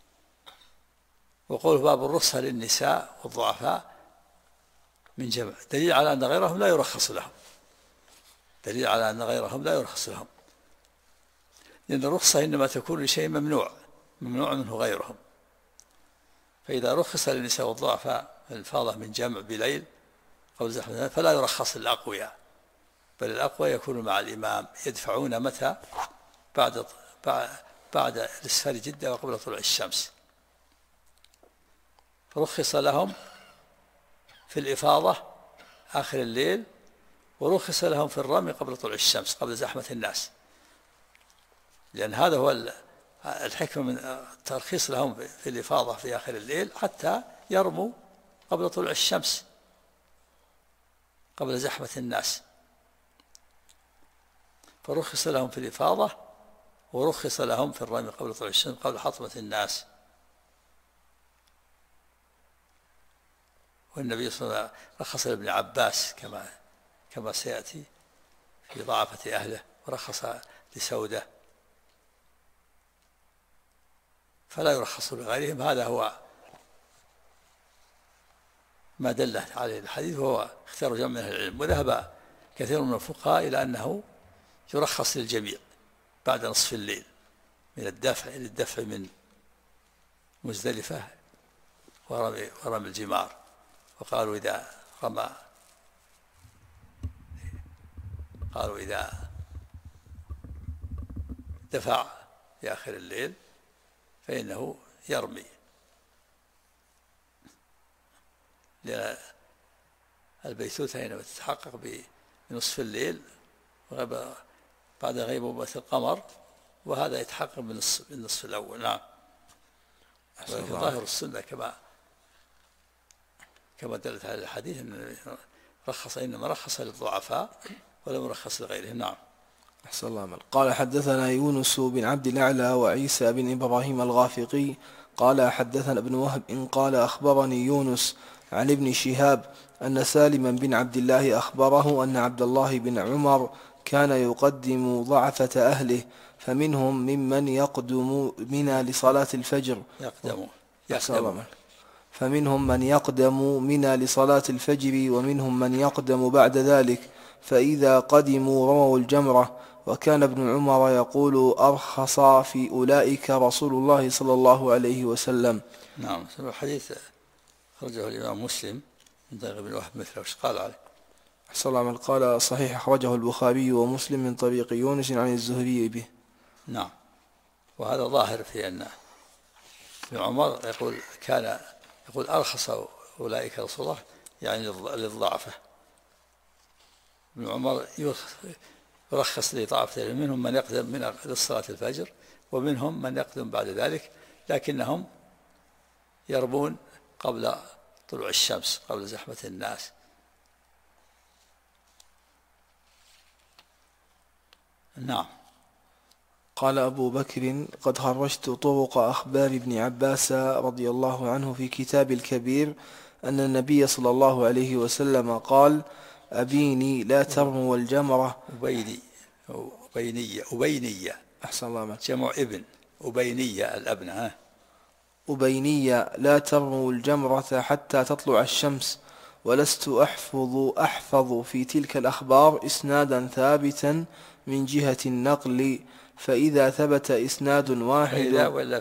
وقول باب الرخصة للنساء والضعفاء من جمع دليل على أن غيرهم لا يرخص لهم، دليل على أن غيرهم لا يرخص لهم، لأن الرخصة إنما تكون لشيء ممنوع منه غيرهم. فإذا رخص للنساء والضعفاء الفاضة من جمع بليل قبل زحمة فلا يرخص للأقوياء، بل الأقوى يكون مع الإمام، يدفعون متى؟ بعد الإسفار جدا وقبل طلوع الشمس. فرخص لهم في الإفاضة آخر الليل، ورخص لهم في الرمي قبل طلوع الشمس قبل زحمة الناس، لأن هذا هو الحكمة من الترخيص لهم في الإفاضة في آخر الليل حتى يرموا قبل طلوع الشمس قبل زحمة الناس. فرخص لهم في الإفاضة ورخص لهم في الرمي قبل طلوع الشمس قبل حطمة الناس. والنبي صلى الله عليه وسلم رخص لابن عباس كما سيأتي في ضعفة أهله، ورخص لسودة، فلا يرخص لغيرهم. هذا هو ما دل عليه الحديث، وهو اختيار جمع من أهل العلم. وذهب كثير من الفقهاء إلى أنه يرخص للجميع بعد نصف الليل من الدفع من مزدلفة ورمي الجمار. وقالوا إذا رمى، قالوا إذا دفع في آخر الليل فإنه يرمي، لأن البيتوتة حينما تتحقق بنصف الليل بعد غيبوبة القمر، وهذا يتحقق بالنصف الأول. نعم. ظاهر السنة كما دلت على الحديث أن إنما رخص للضعفاء ولم يرخص لغيرهم. نعم. أحسن الله عمل. قال حدثنا يونس بن عبد الأعلى وعيسى بن إبراهيم الغافقي قال حدثنا ابن وهب إن قال أخبرني يونس عن ابن شهاب أن سالما بن عبد الله أخبره أن عبد الله بن عمر كان يقدم ضعفة أهله، فمنهم ممن يقدم منى لصلاة الفجر فمنهم من يقدم منى لصلاة الفجر ومنهم من يقدم بعد ذلك، فإذا قدموا رموا الجمرة. وكان ابن عمر يقول أرخص في أولئك رسول الله صلى الله عليه وسلم. نعم. الحديث خرجه الإمام مسلم من طريق ابن وهب مثله. وش قال عليه؟ أحسن الله عمل. قال صحيح أخرجه البخاري ومسلم من طريق يونس عن الزهري به. نعم. وهذا ظاهر في أن ابن عمر يقول أرخص أولئك رسول الله، يعني للضعفة. ابن عمر يرخص لضعفة، منهم من يقدم من لصلاة الفجر ومنهم من يقدم بعد ذلك، لكنهم يرمون قبل طلوع الشمس، قبل زحمة الناس. نعم. قال أبو بكر قد خرجت طرق أخبار ابن عباس رضي الله عنه في كتاب الكبير أن النبي صلى الله عليه وسلم قال أبيني لا ترموا الجمرة. أبينية أحسن الله عمل. جمع ابن أبينية الأبناء. أبينية لا ترموا الجمرة حتى تطلع الشمس، ولست أحفظ في تلك الأخبار إسنادا ثابتا من جهة النقل، فإذا ثبت إسناد واحد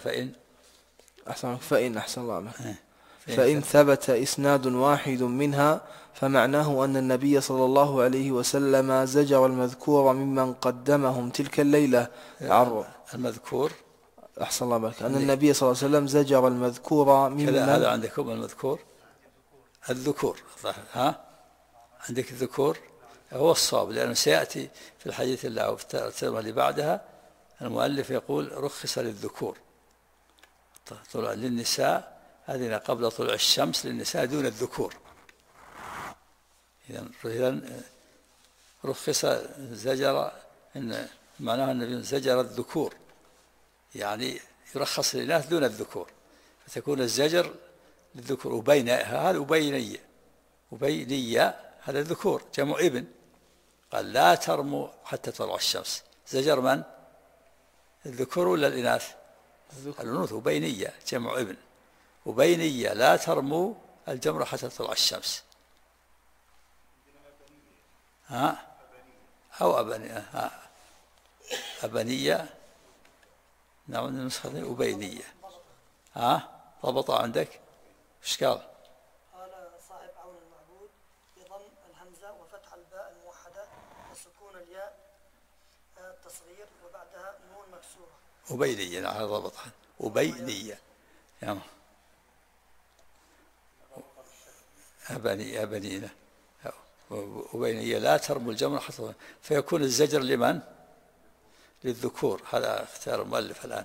أحسن الله عمل. فإن ثبت إسناد واحد منها فمعناه أن النبي صلى الله عليه وسلم زجر المذكور ممن قدمهم تلك الليلة. المذكور أحسن الله عليك. أن النبي صلى الله عليه وسلم زجر المذكور ممن هذا عندكم المذكور الذكور. ها عندك الذكور هو الصواب، لأنه سيأتي في الحديث اللي بعدها المؤلف يقول رخص للذكور، طلع للنساء هذه قبل طلوع الشمس للنساء دون الذكور. إذن رخص زجر، إن معناه أن زجر الذكور، يعني يرخص للناس دون الذكور، فتكون الزجر للذكور. هذا أبينية هذا الذكور جمع ابن، قال لا ترموا حتى تطلع الشمس. زجر من؟ الذكور ولا الإناث؟ الأنوث. أبينية جمع ابن. أبينية لا ترموا الجمرة حتى تطلع الشمس. أو أبنية. نعم النسخة أبينية. ضبط عندك؟ إيش قال؟ قال صاحب عون المعبود بضم الهمزة وفتح الباء الموحدة وسكون الياء التصغير وبعدها نون مكسورة. أبينية. نعم ضبطها أبينية. نعم. أبنينا أبينية لا ترموا الجمرة حتى، فيكون الزجر لمن؟ للذكور. هذا اختيار المؤلف الآن.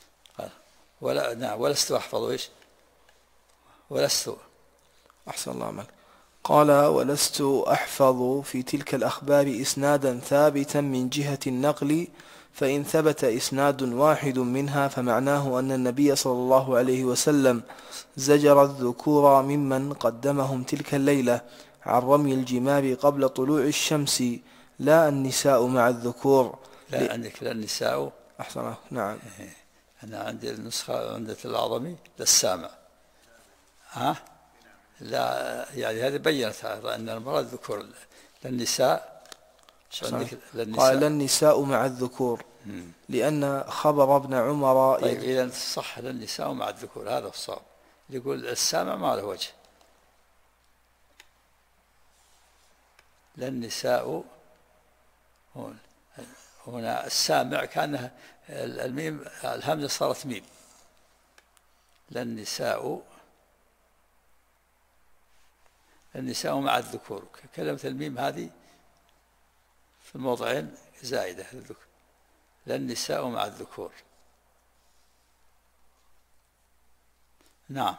ولست أحفظ إيش؟ ولست. أحسن الله عمل. قال ولست أحفظ في تلك الأخبار إسنادا ثابتا من جهة النقل، فإن ثبت إسناد واحد منها فمعناه أن النبي صلى الله عليه وسلم زجر الذكور ممن قدمهم تلك الليلة عن رمي الجمار قبل طلوع الشمس، لا النساء مع الذكور. لا عندك لا النساء. أحسن. نعم. أنا عندي النسخة عند الأعظمي للسامع. لا يعني هذه بيّنت أن المراد الذكور للنساء. قال النساء مع الذكور لأن خبر ابن عمر. طيب إذا صح للنساء مع الذكور، هذا الصواب. يقول السامع ما له وجه. لا النساء هنا السامع كأنها الميم الهمزة صارت ميم. لا النساء مع الذكور. كلمة الميم هذه في الموضعين زائدة للذكور. لا النساء مع الذكور. نعم.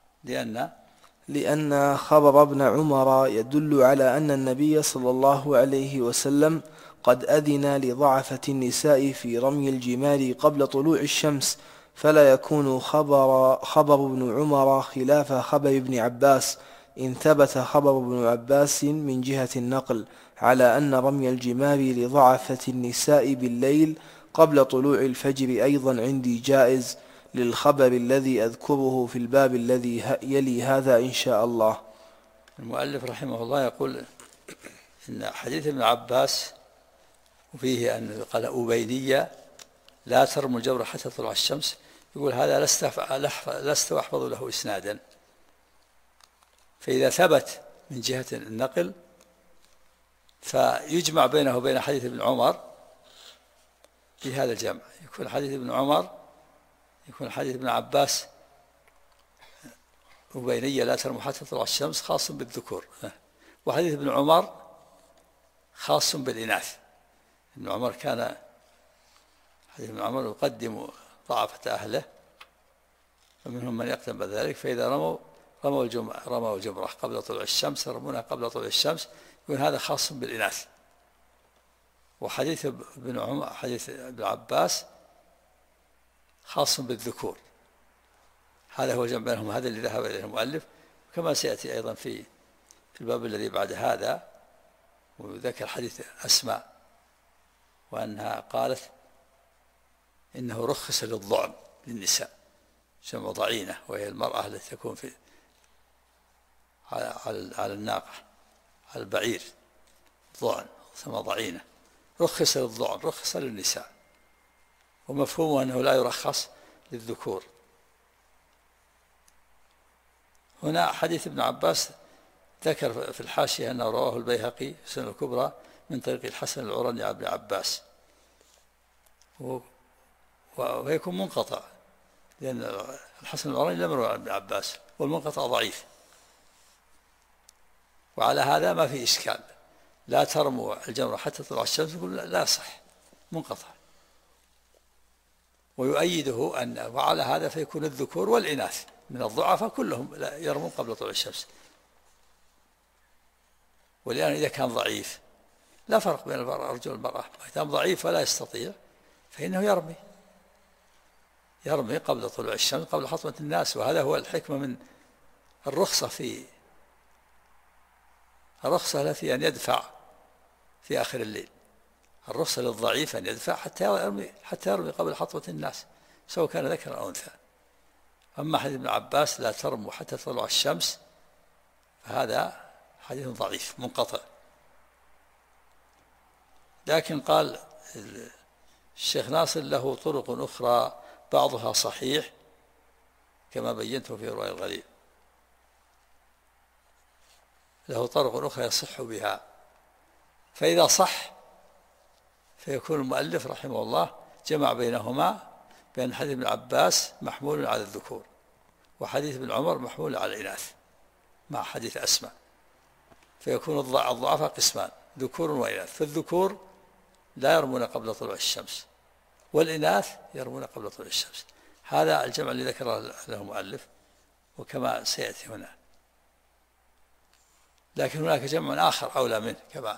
لأن خبر ابن عمر يدل على أن النبي صلى الله عليه وسلم قد أذن لضعفة النساء في رمي الجمار قبل طلوع الشمس، فلا يكون خبر ابن عمر خلاف خبر ابن عباس إن ثبت خبر ابن عباس من جهة النقل على أن رمي الجمار لضعفة النساء بالليل قبل طلوع الفجر أيضا عندي جائز، للخبر الذي أذكره في الباب الذي يلي هذا إن شاء الله. المؤلف رحمه الله يقول إن حديث ابن عباس وفيه أن قال أبينية لا ترموا الجمر حتى تطلع الشمس، يقول هذا لست أحفظ له إسنادا. فإذا ثبت من جهة النقل فيجمع بينه وبين حديث ابن عمر بهذا الجمع، يكون حديث ابن عمر يكون حديث ابن عباس أبينية لا ترموا حتى تطلع الشمس خاص بالذكور، وحديث ابن عمر خاص بالإناث. ابن عمر كان حديث ابن عمر يقدم ضعفة أهله، ومنهم من يقدم بذلك، فإذا رموا الجمرة قبل طلوع الشمس يرمونها قبل طلوع الشمس، يكون هذا خاص بالإناث. وحديث حديث ابن عباس خاص بالذكور. هذا هو الجمع بينهم، هذا اللي ذهب إليه المؤلف، كما سيأتي أيضا في الباب الذي بعد هذا. وذكر حديث أسماء وأنها قالت إنه رخص للضعن للنساء، جمع ضعينة، وهي المرأة التي تكون على الناقة على البعير، ضعن ثم ضعينة، رخص للضعن، رخص للنساء، ومفهومه أنه لا يرخص للذكور. هنا حديث ابن عباس ذكر في الحاشية أنه رواه البيهقي في السنن الكبرى من طريق الحسن العرني عن ابن عباس، ويكون منقطع، لأن الحسن العرني لم يروي عن ابن عباس، والمنقطع ضعيف. وعلى هذا ما في إشكال، لا ترموا الجمرة حتى تطلع الشمس، يقول لا صح، منقطع. ويؤيده أن وعلى هذا فيكون الذكور والإناث من الضعفاء كلهم لا يرمون قبل طلوع الشمس. ولأن إذا كان ضعيف لا فرق بين رجل والمرأة، ما دام ضعيف ولا يستطيع فإنه يرمي قبل طلوع الشمس، قبل حطمة الناس. وهذا هو الحكمة من الرخصة التي أن يدفع في آخر الليل. الرخصة للضعيف أن يدفع حتى يرمي قبل حطمة الناس، سواء كان ذكر أو أنثى. أما حديث ابن عباس لا ترموا حتى تطلع الشمس، فهذا حديث ضعيف منقطع. لكن قال الشيخ ناصر له طرق أخرى بعضها صحيح كما بينته في رواية الغريب، له طرق أخرى يصح بها. فإذا صح فيكون المؤلف رحمه الله جمع بينهما، بين حديث ابن عباس محمول على الذكور، وحديث ابن عمر محمول على الإناث مع حديث أسماء، فيكون الضعفاء قسمان، ذكور وإناث. فالذكور لا يرمون قبل طلوع الشمس، والإناث يرمون قبل طلوع الشمس. هذا الجمع الذي ذكره له المؤلف، وكما سيأتي هنا. لكن هناك جمع آخر أولى منه كما،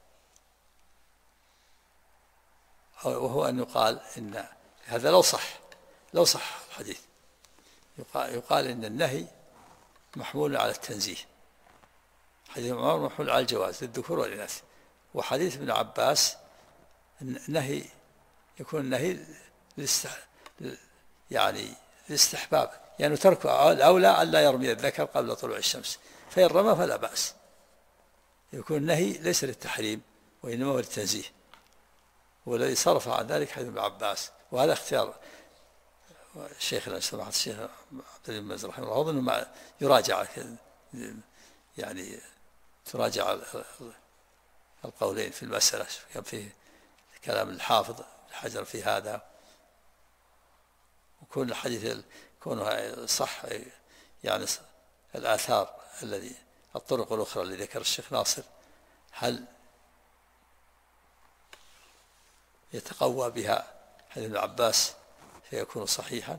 وهو أن يقال إن هذا لو صح الحديث، يقال إن النهي محمول على التنزيه، حديث عمر محمول على الجواز للذكور والإناث. وحديث ابن عباس النهي يكون النهي للاستحباب، يعني تركه الأولى أن لا يرمي الذكر قبل طلوع الشمس، فإن رمى فلا بأس. يكون النهي ليس للتحريم وإنما هو للتنزيه، والذي صرف عن ذلك حديث ابن عباس. وهذا اختيار شيخنا سماحة الشيخ عبد العزيز بن باز رحمه الله، أظن ما يراجع، يعني تراجع القولين في المسألة، كان فيه كلام الحافظ الحجر في هذا، وكون الحديث كونه صح يعني الآثار الطرق الأخرى اللي ذكر الشيخ ناصر هل يتقوى بها حديث ابن عباس فيكون صحيحا؟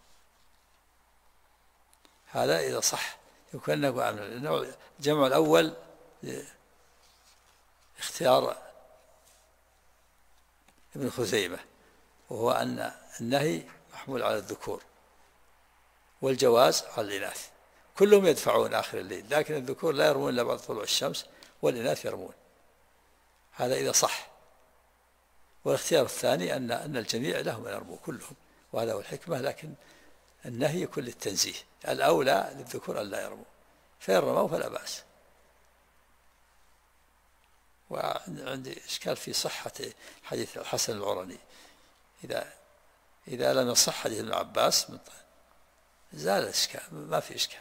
هذا إذا صح يمكن أن نقول الجمع الأول اختيار ابن خزيمة، وهو أن النهي محمول على الذكور والجواز على الإناث، كلهم يدفعون آخر الليل، لكن الذكور لا يرمون إلا بعد طلوع الشمس والإناث يرمون. هذا إذا صح. والاختيار الثاني أن الجميع لهم أن يرموا كلهم، وهذا هو الحكمة، لكن النهي يكون للتنزيه، الأولى للذكور أن لا يرموا، فإن رموا فلا بأس. وعندي إشكال في صحة حديث الحسن العرني، إذا لم يصح حديث ابن عباس زال الإشكال، ما في إشكال،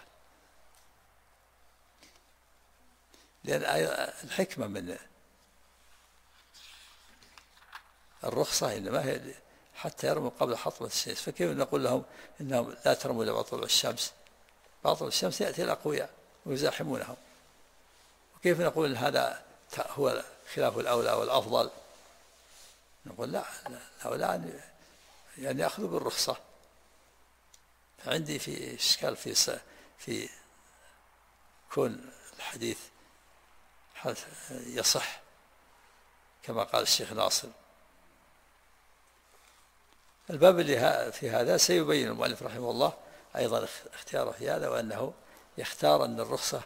لأن الحكمة من الرخصة إنما هي حتى يرموا قبل حطمة الشمس، فكيف نقول لهم إنهم لا ترموا إلا بعد طلوع الشمس؟ بعد طلوع الشمس يأتي الأقوياء ويزاحمونهم، وكيف نقول إن هذا هو خلاف الأولى والأفضل؟ نقول لا الأولى يعني يأخذوا بالرخصة. فعندي في إشكال في كون الحديث يصح كما قال الشيخ ناصر. الباب اللي في هذا سيبين المؤلف رحمه الله أيضا اختياره في هذا، وأنه يختار أن الرخصة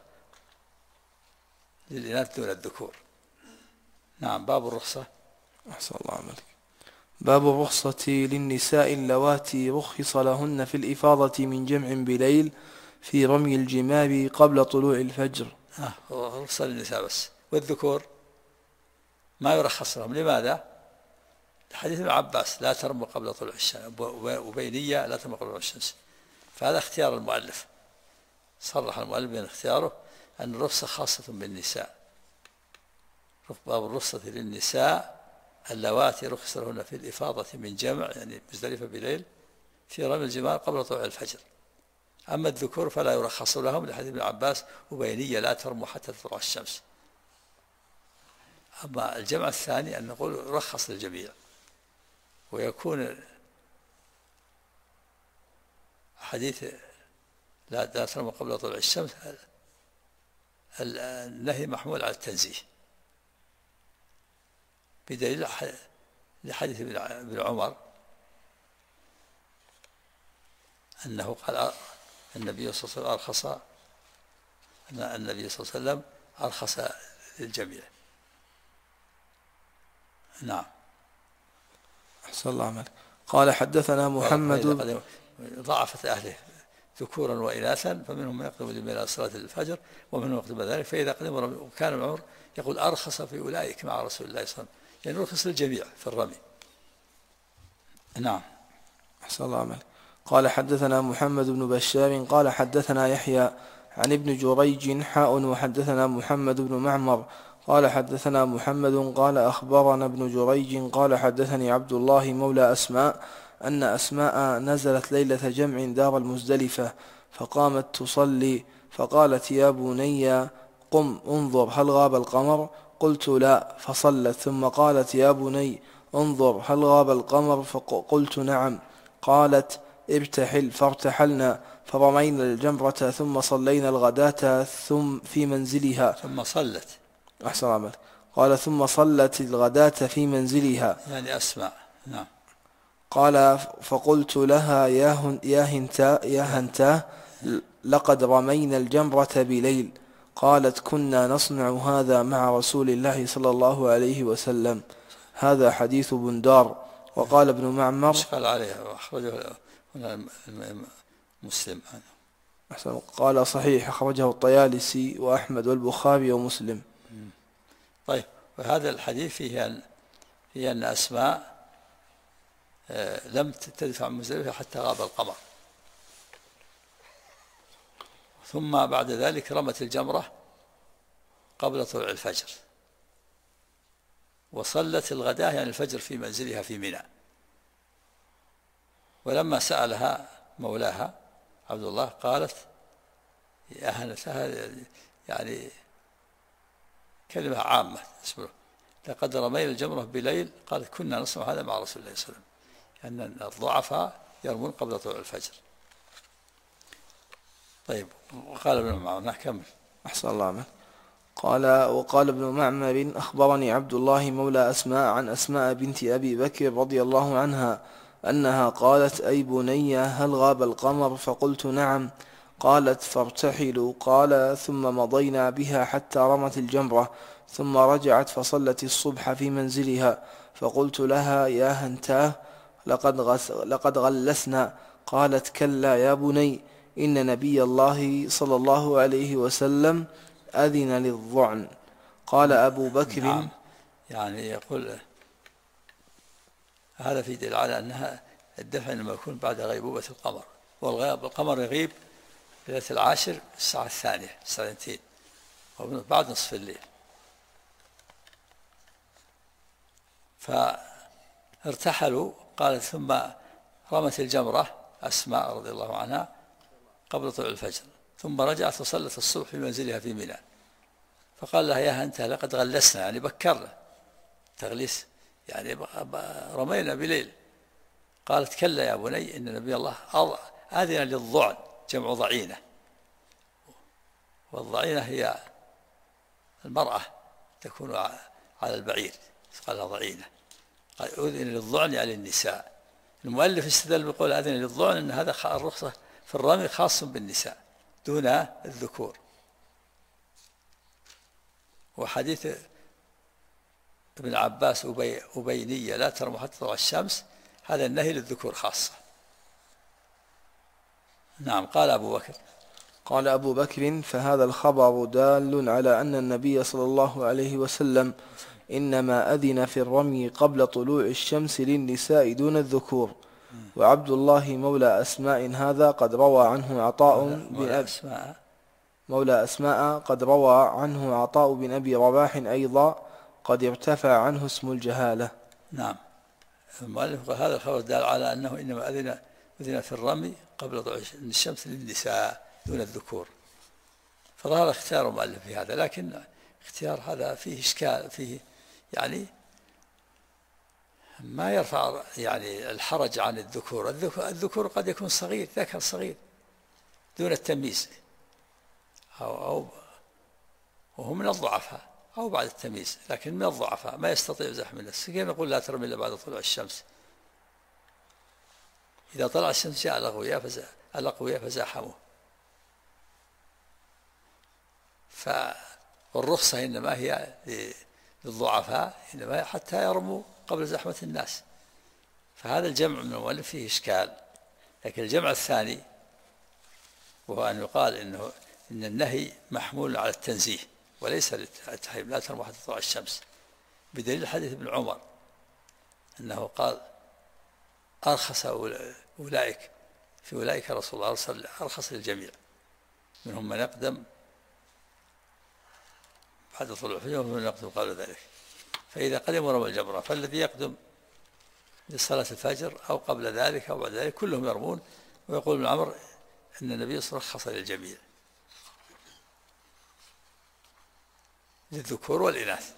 للإناث دون الذكور. نعم. باب الرخصة. أحسن الله عملك. باب الرخصة للنساء اللواتي رخص لهن في الإفاضة من جمع بليل في رمي الجمار قبل طلوع الفجر. رخصة للنساء بس، والذكور ما يرخص لهم. لماذا؟ حديث ابن عباس لا ترموا قبل طلوع الشمس، وبينية لا ترموا قبل طلوع الشمس. فهذا اختيار المؤلف، صرح المؤلف بأن اختياره أن الرخصة خاصة بالنساء. باب الرخصة للنساء اللواتي رخص لهن في الإفاضة من جمع يعني مزدلفة بليل في رمي الجمار قبل طلوع الفجر. أما الذكور فلا يرخص لهم لحديث ابن عباس وبينية لا ترموا حتى تطلع الشمس. أما الجمع الثاني أن نقول رخص للجميع، ويكون حديث لا ترموا قبل طلوع الشمس النهي محمول على التنزيه، بدليل لحديث ابن عمر أنه قال النبي صلى الله عليه وسلم النبي صلى الله عليه وسلم أرخص للجميع. نعم. أحسن الله عملك. قال حدثنا محمد. ضعفة أهله ذكورا وإناثا، فمنهم من يقدم إلى صلاة الفجر ومنهم يقدم ذلك، فإذا قدم وكان العمر يقول أرخص في أولئك مع رسول الله صلى الله عليه وسلم، يعني رخص للجميع في الرمي. نعم. أحسن الله عملك. قال حدثنا محمد بن بشار قال حدثنا يحيى عن ابن جريج وحدثنا محمد بن معمر قال حدثنا محمد قال أخبرنا ابن جريج قال حدثني عبد الله مولى أسماء أن أسماء نزلت ليلة جمع دار المزدلفة فقامت تصلي فقالت يا بني قم انظر هل غاب القمر؟ قلت لا، فصلت ثم قالت يا بني انظر هل غاب القمر؟ فقلت نعم. قالت ابتحل، فارتحلنا فرمينا الجمرة ثم صلينا الغداة ثم في منزلها. ثم صلت. أحسن عمل. قال ثم صلت الغداة في منزلها يعني أسمع. نعم. قال فقلت لها يا هنتا لقد رمينا الجمرة بليل. قالت كنا نصنع هذا مع رسول الله صلى الله عليه وسلم. هذا حديث بندار. وقال ابن معمر قال عليه وأخرجه مسلم. قال صحيح أخرجه الطيالسي وأحمد والبخاري ومسلم. طيب. وهذا الحديث فيه أن أسماء لم تدفع مزدلفة حتى غاب القمر، ثم بعد ذلك رمت الجمرة قبل طلوع الفجر، وصلت الغداة يعني الفجر في منزلها في منى. ولما سألها مولاها عبد الله قالت يا هنتها، يعني كلمة عامة اسمه لقد رمينا الجمرة بليل، قالت كنا نصنع هذا مع رسول الله صلى الله عليه وسلم، أن الضعفاء يرمون قبل طلوع الفجر. طيب وقال ابن معمر كمل. أحسن الله عنك. وقال ابن معمر أخبرني عبد الله مولى أسماء عن أسماء بنت أبي بكر رضي الله عنها أنها قالت أي بني هل غاب القمر؟ فقلت نعم. قالت فارتحلوا. قال ثم مضينا بها حتى رمت الجمرة، ثم رجعت فصلت الصبح في منزلها، فقلت لها يا هنتاه لقد غلسنا. قالت كلا يا بني إن نبي الله صلى الله عليه وسلم أذن للظعن. قال أبو بكر نعم. يعني يقول هذا في دليل على أنها الدفع لما يكون بعد غيبوبة القمر، والقمر يغيب ليلة العاشر الساعة 2 2 بعد نصف الليل. فارتحلوا. قالت ثم رمت الجمرة أسماء رضي الله عنها قبل طلوع الفجر، ثم رجعت وصلت الصبح في منزلها في منى. فقال لها يا أنت لقد غلسنا، يعني بكرنا تغليس، يعني رمينا بليل. قالت كلا يا بني إن نبي الله أذن للضعن، جمع ضعينة، والضعينة هي المرأة تكون على البعير قال لها ضعينة. قال أذن للضعن يعني النساء. المؤلف استدل بقول أذن للضعن أن هذا الرخصة في الرمي خاص بالنساء دون الذكور. وحديث ابن عباس أبينية لا ترموا حتى تطلع الشمس، هذا النهي للذكور خاصة. نعم. قال أبو بكر فهذا الخبر دال على أن النبي صلى الله عليه وسلم إنما أذن في الرمي قبل طلوع الشمس للنساء دون الذكور. وعبد الله مولى أسماء هذا قد روى عنه عطاء بن أبي رباح أيضا قد ارتفع عنه اسم الجهالة. نعم. المؤلف قال هذا الخبر دال على أنه إنما أذن في الرمي قبل طلوع الشمس للنساء دون الذكور. فظهر اختيار المؤلف في هذا، لكن اختيار هذا فيه إشكال، فيه يعني ما يرفع يعني الحرج عن الذكور. الذكور قد يكون صغير، ذكر صغير دون التمييز، أو وهو من الضعفاء أو بعد التمييز، لكن من الضعفاء ما يستطيع زحم الناس. كيف نقول لا ترمي إلا بعد طلوع الشمس؟ إذا طلع الشمس جاء الأقوياء فزاحموه. والرخصة إنما هي للضعفاء، إنما هي حتى يرموا قبل زحمة الناس. فهذا الجمع من المؤلف فيه إشكال. لكن الجمع الثاني وهو أن يقال إن النهي محمول على التنزيه وليس للتحريم، لا ترموا حتى تطلع الشمس، بدليل حديث ابن عمر أنه قال أرخص أولئك رسول الله أرخص للجميع، منهم من يقدم بعد طلوع الفجر ومن يقدم قبل ذلك. فإذا قدم ورمى الجمرة فالذي يقدم لصلاة الفجر أو قبل ذلك أو بعد ذلك كلهم يرمون. ويقول ابن عمر أن النبي صلى الله عليه وسلم رخص للجميع، للذكور والإناث.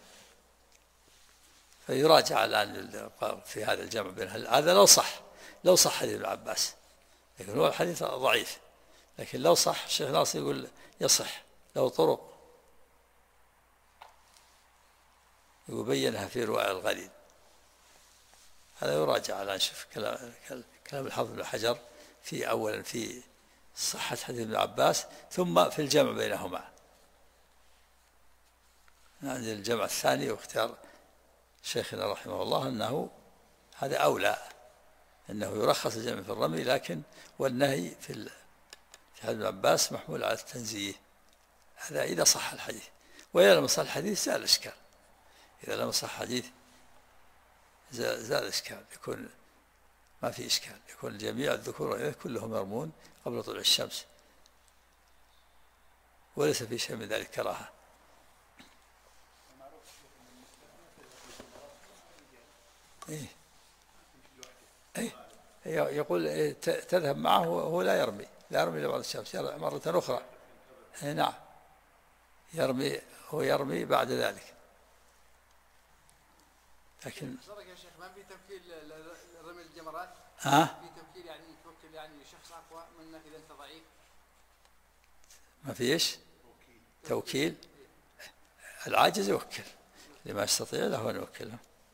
فيراجع الآن في هذا الجمع بين هذا لو صح حديث ابن عباس، لكن هو الحديث ضعيف. لكن لو صح الشيخ ناصر يقول يصح له طرق يبينها في رواء الغليل. هذا يراجع الآن. شوف كلام الحافظ بن حجر أولا في صحة حديث ابن عباس، ثم في الجمع بينهما. عندنا الجمع الثاني واختيار شيخنا رحمه الله أنه هذا أولى، أنه يرخص الجمع في الرمي، لكن والنهي في حديث ابن عباس محمول على التنزيه. هذا إذا صح الحديث، وإذا لم يصح الحديث زال الإشكال. إذا لم يصح الحديث زال الإشكال، يكون ما في إشكال، يكون جميع الذكور والإناث كلهم يرمون قبل طلوع الشمس، وليس في شيء من ذلك كراهة. إيه؟ إيه؟ يقول تذهب معه وهو لا يرمي لبعض الشمس مرة أخرى. نعم يرمي بعد ذلك. لكن يا شيخ ما في توكيل رمي الجمرات؟ في توكيل يعني توكل يعني شخص أقوى منك إذا أنت ضعيف؟ ما في إيش؟ توكيل. العاجز يوكل، لما يستطيع له أن يوكله.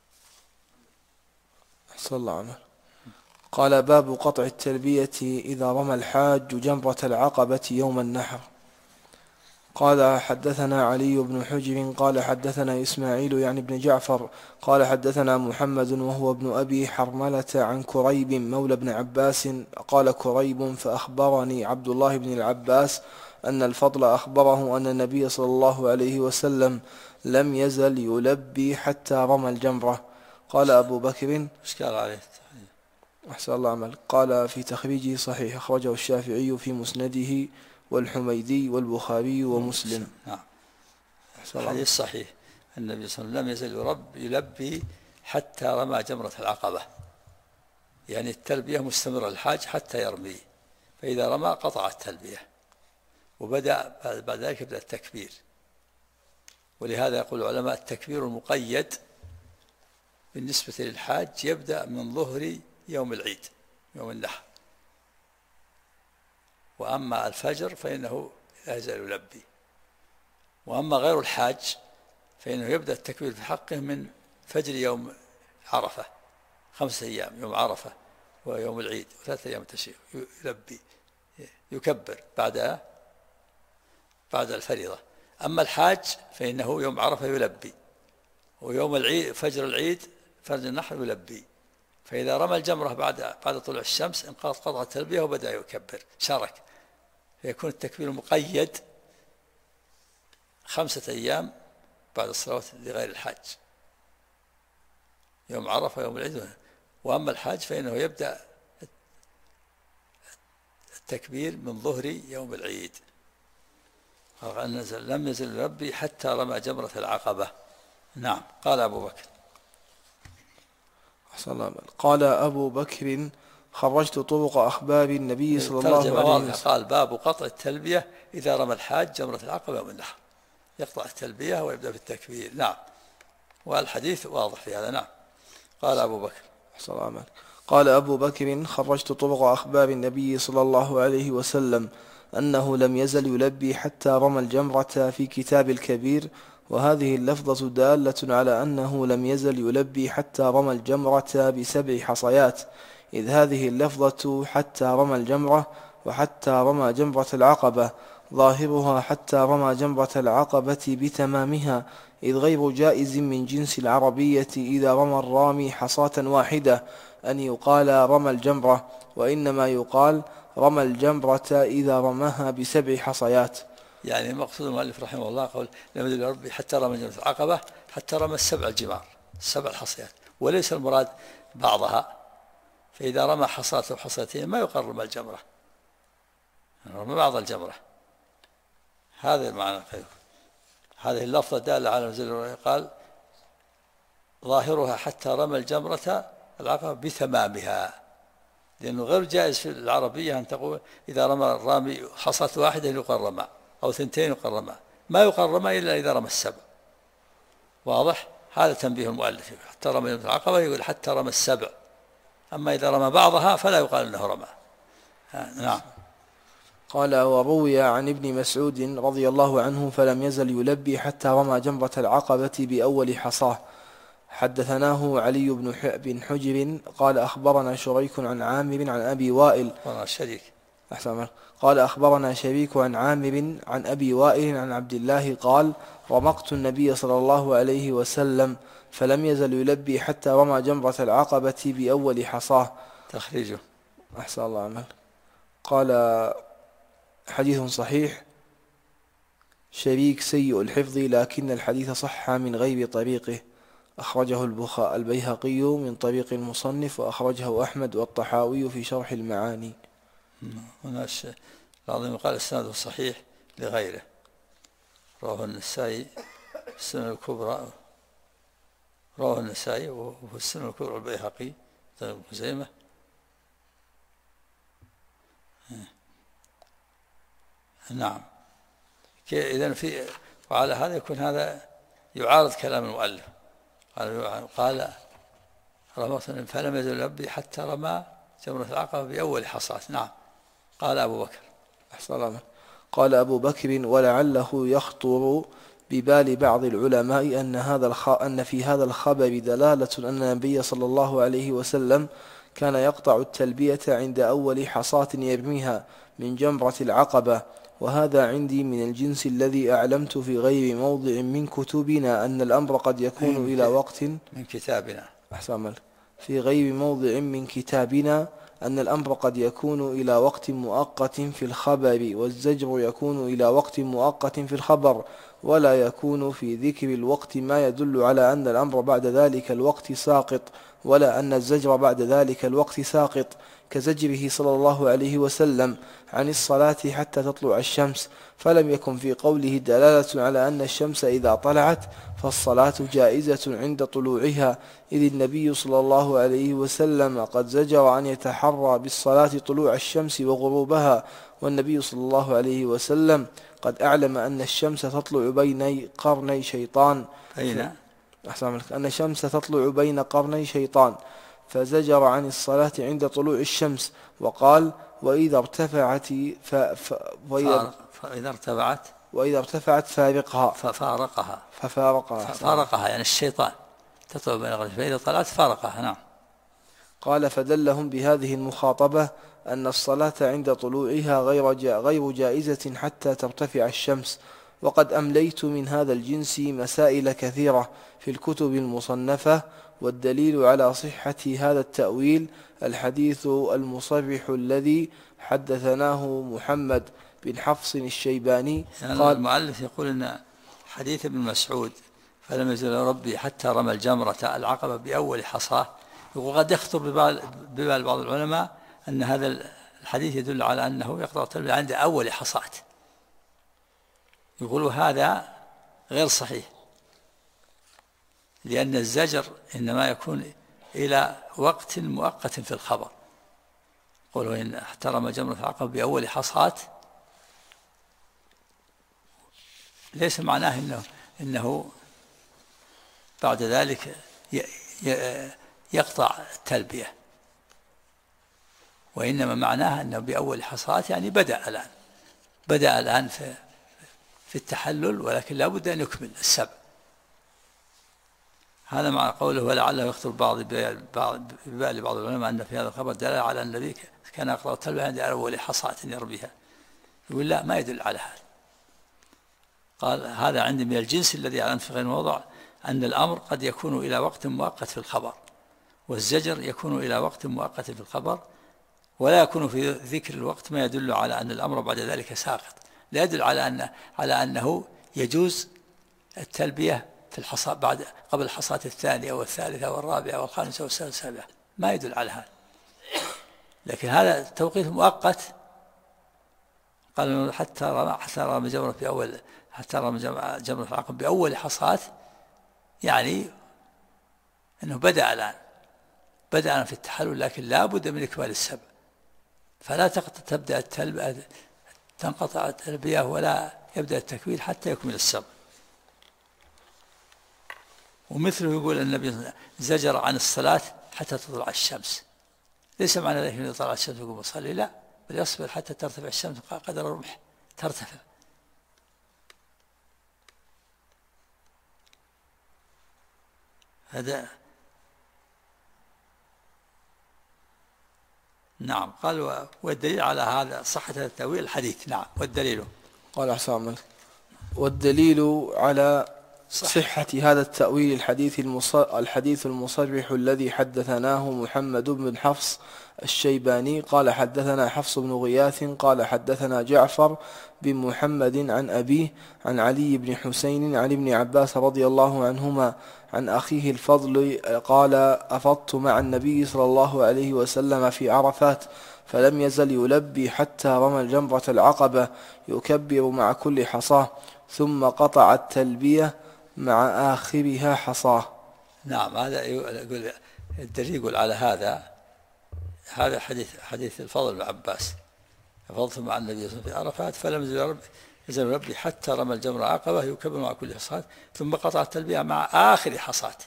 أحسن الله عمل. قال باب قطع التلبية إذا رمى الحاج جمرة العقبة يوم النحر. قال حدثنا علي بن حجر قال حدثنا إسماعيل يعني بن جعفر قال حدثنا محمد وهو ابن أبي حرملة عن كريب مولى بن عباس قال كريب فأخبرني عبد الله بن العباس أن الفضل أخبره أن النبي صلى الله عليه وسلم لم يزل يلبي حتى رمى الجمرة. قال أبو بكر إشكال عليه. أحسن الله عمل. قال في تخريجه صحيح أخرجه الشافعي في مسنده والحميدي والبخاري ومسلم. نعم. الحديث صحيح. النبي صلى الله عليه وسلم لم يزل يلبي حتى رمى جمرة العقبة، يعني التلبية مستمرة الحاج حتى يرمي، فإذا رمى قطع التلبية وبدأ بعد ذلك يبدأ التكبير. ولهذا يقول العلماء التكبير المقيد بالنسبة للحاج يبدأ من ظهر يوم العيد يوم النحر، وأما الفجر فإنه لا يزال يلبي، وأما غير الحاج فإنه يبدأ التكبير في حقه من فجر يوم عرفة 5 أيام، يوم عرفة ويوم العيد و3 أيام التشريق يلبي يكبر بعد الفريضة. أما الحاج فإنه يوم عرفة يلبي، ويوم العيد فجر العيد فجر النحر يلبي. فإذا رمى الجمرة بعد طلوع الشمس انقضت قطع التلبية وبدأ يكبر شارك، فيكون التكبير مقيد 5 أيام بعد الصلوات لغير الحاج، يوم عرفة يوم العيد. وأما الحاج فإنه يبدأ التكبير من ظهر يوم العيد. لم يزل يلبي حتى رمى جمرة العقبة. نعم. قال أبو بكر قال أبو بكر خرجت طرق أخبار النبي صلى الله عليه وسلم. قال باب قطع التلبية إذا رمى الحاج جمرة العقبة يوم النحر، يقطع التلبية ويبدأ بالتكبير. نعم. والحديث واضح في هذا. نعم. قال أبو بكر قال أبو بكر خرجت طرق أخبار النبي صلى الله عليه وسلم أنه لم يزل يلبي حتى رمى الجمرة في كتاب الكبير، وهذه اللفظة دالة على أنه لم يزل يلبي حتى رمى الجمرة ب7 حصيات، إذ هذه اللفظة حتى رمى الجمرة وحتى رمى جمرة العقبة ظاهرها حتى رمى جمرة العقبة بتمامها، إذ غير جائز من جنس العربية إذا رمى الرامي حصاة واحدة أن يقال رمى الجمرة، وإنما يقال رمى الجمرة إذا رماها ب7 حصيات. يعني مقصود المؤلف رحمه الله قول لم يزل يلبي حتى رمى جمرة العقبة حتى رمى 7 الجمار 7 الحصيات، وليس المراد بعضها. فإذا رمى حصاة أو حصيتين ما يقال رمى الجمرة، رمى بعض الجمرة. هذا المعنى. هذه اللفظة دالة على نزول، قال ظاهرها حتى رمى الجمرة العقبة بتمامها، لأنه غير جائز في العربية أن تقول إذا رمى الرامي حصاة واحدة يقال رمى، أو 2 يقال رمى، ما يقال رمى إلا إذا رمى 7. واضح؟ هذا تنبيه المؤلف. حتى رمى العقبة يقول حتى رمى 7، أما إذا رمى بعضها فلا يقال أنه رمى. نعم. قال وروي عن ابن مسعود رضي الله عنه فلم يزل يلبي حتى رمى جمرة العقبة بأول حصاه. حدثناه علي بن حجر قال أخبرنا شريك عن عامر عن أبي وائل قال أخبرنا شريك عن عامر عن أبي وائل عن عبد الله قال رمقت النبي صلى الله عليه وسلم فلم يزل يلبي حتى رمى جمرة العقبة بأول حصاه. تخريجه. أحسن الله عمل. قال حديث صحيح، شريك سيء الحفظ لكن الحديث صح من غير طريقه، أخرجه البيهقي من طريق المصنف، وأخرجه أحمد والطحاوي في شرح المعاني. هنا العظيم قال السند صحيح لغيره، رواه النسائي السنن الكبرى رواه النسائي وفي السنن الكبرى البيهقي ابن خزيمة. نعم. إذن وعلى هذا يكون هذا يعارض كلام المؤلف. قال رمى فلم يزل يلبي حتى رمى جمرة العقبة بأول حصاة. نعم. قال أبو بكر أحسن. قال أبو بكر: ولعله يخطر ببال بعض العلماء أن في هذا الخبر دلالة أن النبي صلى الله عليه وسلم كان يقطع التلبية عند أول حصاة يرميها من جمرة العقبة، وهذا عندي من الجنس الذي أعلمت في غير موضع من كتبنا أن الأمر قد يكون إلى وقت من كتابنا. أحسن. في غير موضع من كتابنا أن الأمر قد يكون إلى وقت مؤقت في الخبر، والزجر يكون إلى وقت مؤقت في الخبر، ولا يكون في ذكر الوقت ما يدل على أن الأمر بعد ذلك الوقت ساقط، ولا أن الزجر بعد ذلك الوقت ساقط، كزجره صلى الله عليه وسلم عن الصلاة حتى تطلع الشمس، فلم يكن في قوله دلالة على أن الشمس إذا طلعت فالصلاة جائزة عند طلوعها، إذ النبي صلى الله عليه وسلم قد زجر أن يتحرى بالصلاة طلوع الشمس وغروبها، والنبي صلى الله عليه وسلم قد أعلم أن الشمس تطلع بين قرني شيطان. أن الشمس تطلع بين قرني شيطان، فزجر عن الصلاة عند طلوع الشمس، وقال: وإذا ارتفعت فارقها يعني الشيطان تطلع بين قرني، فإذا طلعت فارقها. نعم. قال: فدلهم بهذه المخاطبة أن الصلاة عند طلوعها غير جائزة حتى ترتفع الشمس. وقد أمليت من هذا الجنس مسائل كثيرة في الكتب المصنفة، والدليل على صحة هذا التأويل الحديث المصرح الذي حدثناه محمد بن حفص الشيباني. قال المؤلف يقول إن حديث ابن مسعود فلم يزل ربي حتى رمى الجمرة العقبة بأول حصاة، يقول قد يخطر ببال بعض العلماء أن هذا الحديث يدل على أنه يقطع التلبية عند أول حصاة، يقولوا هذا غير صحيح، لأن الزجر إنما يكون إلى وقت مؤقت في الخبر. قولوا إن احترم جمرة العقبة بأول حصاة ليس معناه إنه بعد ذلك يقطع التلبية، وإنما معناها أنه بأول حصاة يعني بدأ الآن في التحلل، ولكن لا بد أن يكمل السبع. هذا مع قوله ولعله يخطر ببال بعض العلماء أن في هذا الخبر دلالة على أن النبي كان يقطع التلبية عند أول حصاة يربيها. يقول لا، ما يدل على هذا. قال هذا عندي من الجنس الذي أعلمت في غير موضع أن الأمر قد يكون إلى وقت مؤقت في الخبر، والزجر يكون إلى وقت مؤقت في الخبر، ولا يكون في ذكر الوقت ما يدل على أن الأمر بعد ذلك ساقط. لا يدل على أنه يجوز التلبية في الحصاة قبل الحصاة الثانية والثالثة والرابعة والخامسة والسابعة، ما يدل على هذا. لكن هذا توقيت مؤقت. قال حتى رمى جمرة جمرة العقبة بأول حصاة، يعني أنه بدأ في التحلل، لكن لا بد من إكمال السبع، فلا تبدأ تنقطع التلبية ولا يبدأ التكبير حتى يكمل السبع. ومثله يقول النبي زجر عن الصلاة حتى تطلع الشمس، ليس معنى ذلك أن طلعت الشمس يقوم يصلي، لا، بل يصبر حتى ترتفع الشمس قدر الرمح ترتفع. هذا نعم. قال والدليل على هذا صحة التأويل الحديث. نعم. والدليل قال أحسن. والدليل على صحة هذا التأويل الحديث المصرح الذي حدثناه محمد بن حفص الشيباني قال حدثنا حفص بن غياث قال حدثنا جعفر بن محمد عن أبيه عن علي بن حسين عن ابن عباس رضي الله عنهما عن أخيه الفضل قال أفضت مع النبي صلى الله عليه وسلم في عرفات، فلم يزل يلبي حتى رمى الجمرة العقبة يكبر مع كل حصاه، ثم قطع التلبية مع آخرها حصاه. نعم هذا يقول الدليل يقول على هذا حديث الفضل بن عباس فضلت مع النبي صلى الله عليه وسلم في عرفات فلم يزل ربي حتى رمى الجمر عقبة يكبر مع كل حصاة ثم قطع التلبية مع آخر حصاة.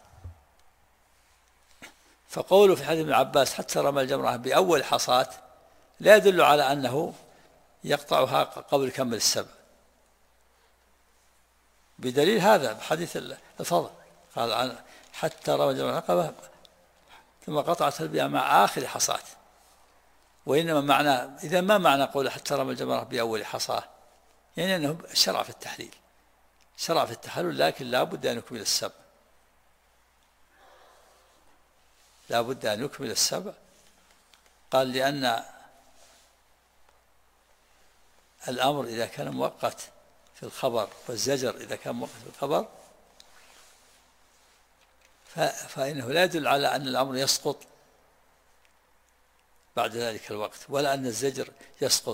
فقوله في حديث ابن عباس حتى رمى الجمرة بأول حصاة لا يدل على أنه يقطعها قبل كمل السبع، بدليل هذا بحديث الفضل قال عن حتى رمى الجمرة عقبة ثم قطع التلبية مع آخر حصاة. وإنما معنى إذا ما معنى قول حتى رمى الجمرة بأول حصاة يعني أنه شرع في التحليل، شرع في التحلل، لكن لا بد أن يكمل السبع، لا بد أن يكمل السبع. قال لأن الأمر إذا كان مؤقت في الخبر والزجر إذا كان مؤقت في الخبر فإنه لا يدل على أن الأمر يسقط بعد ذلك الوقت ولا أن الزجر يسقط.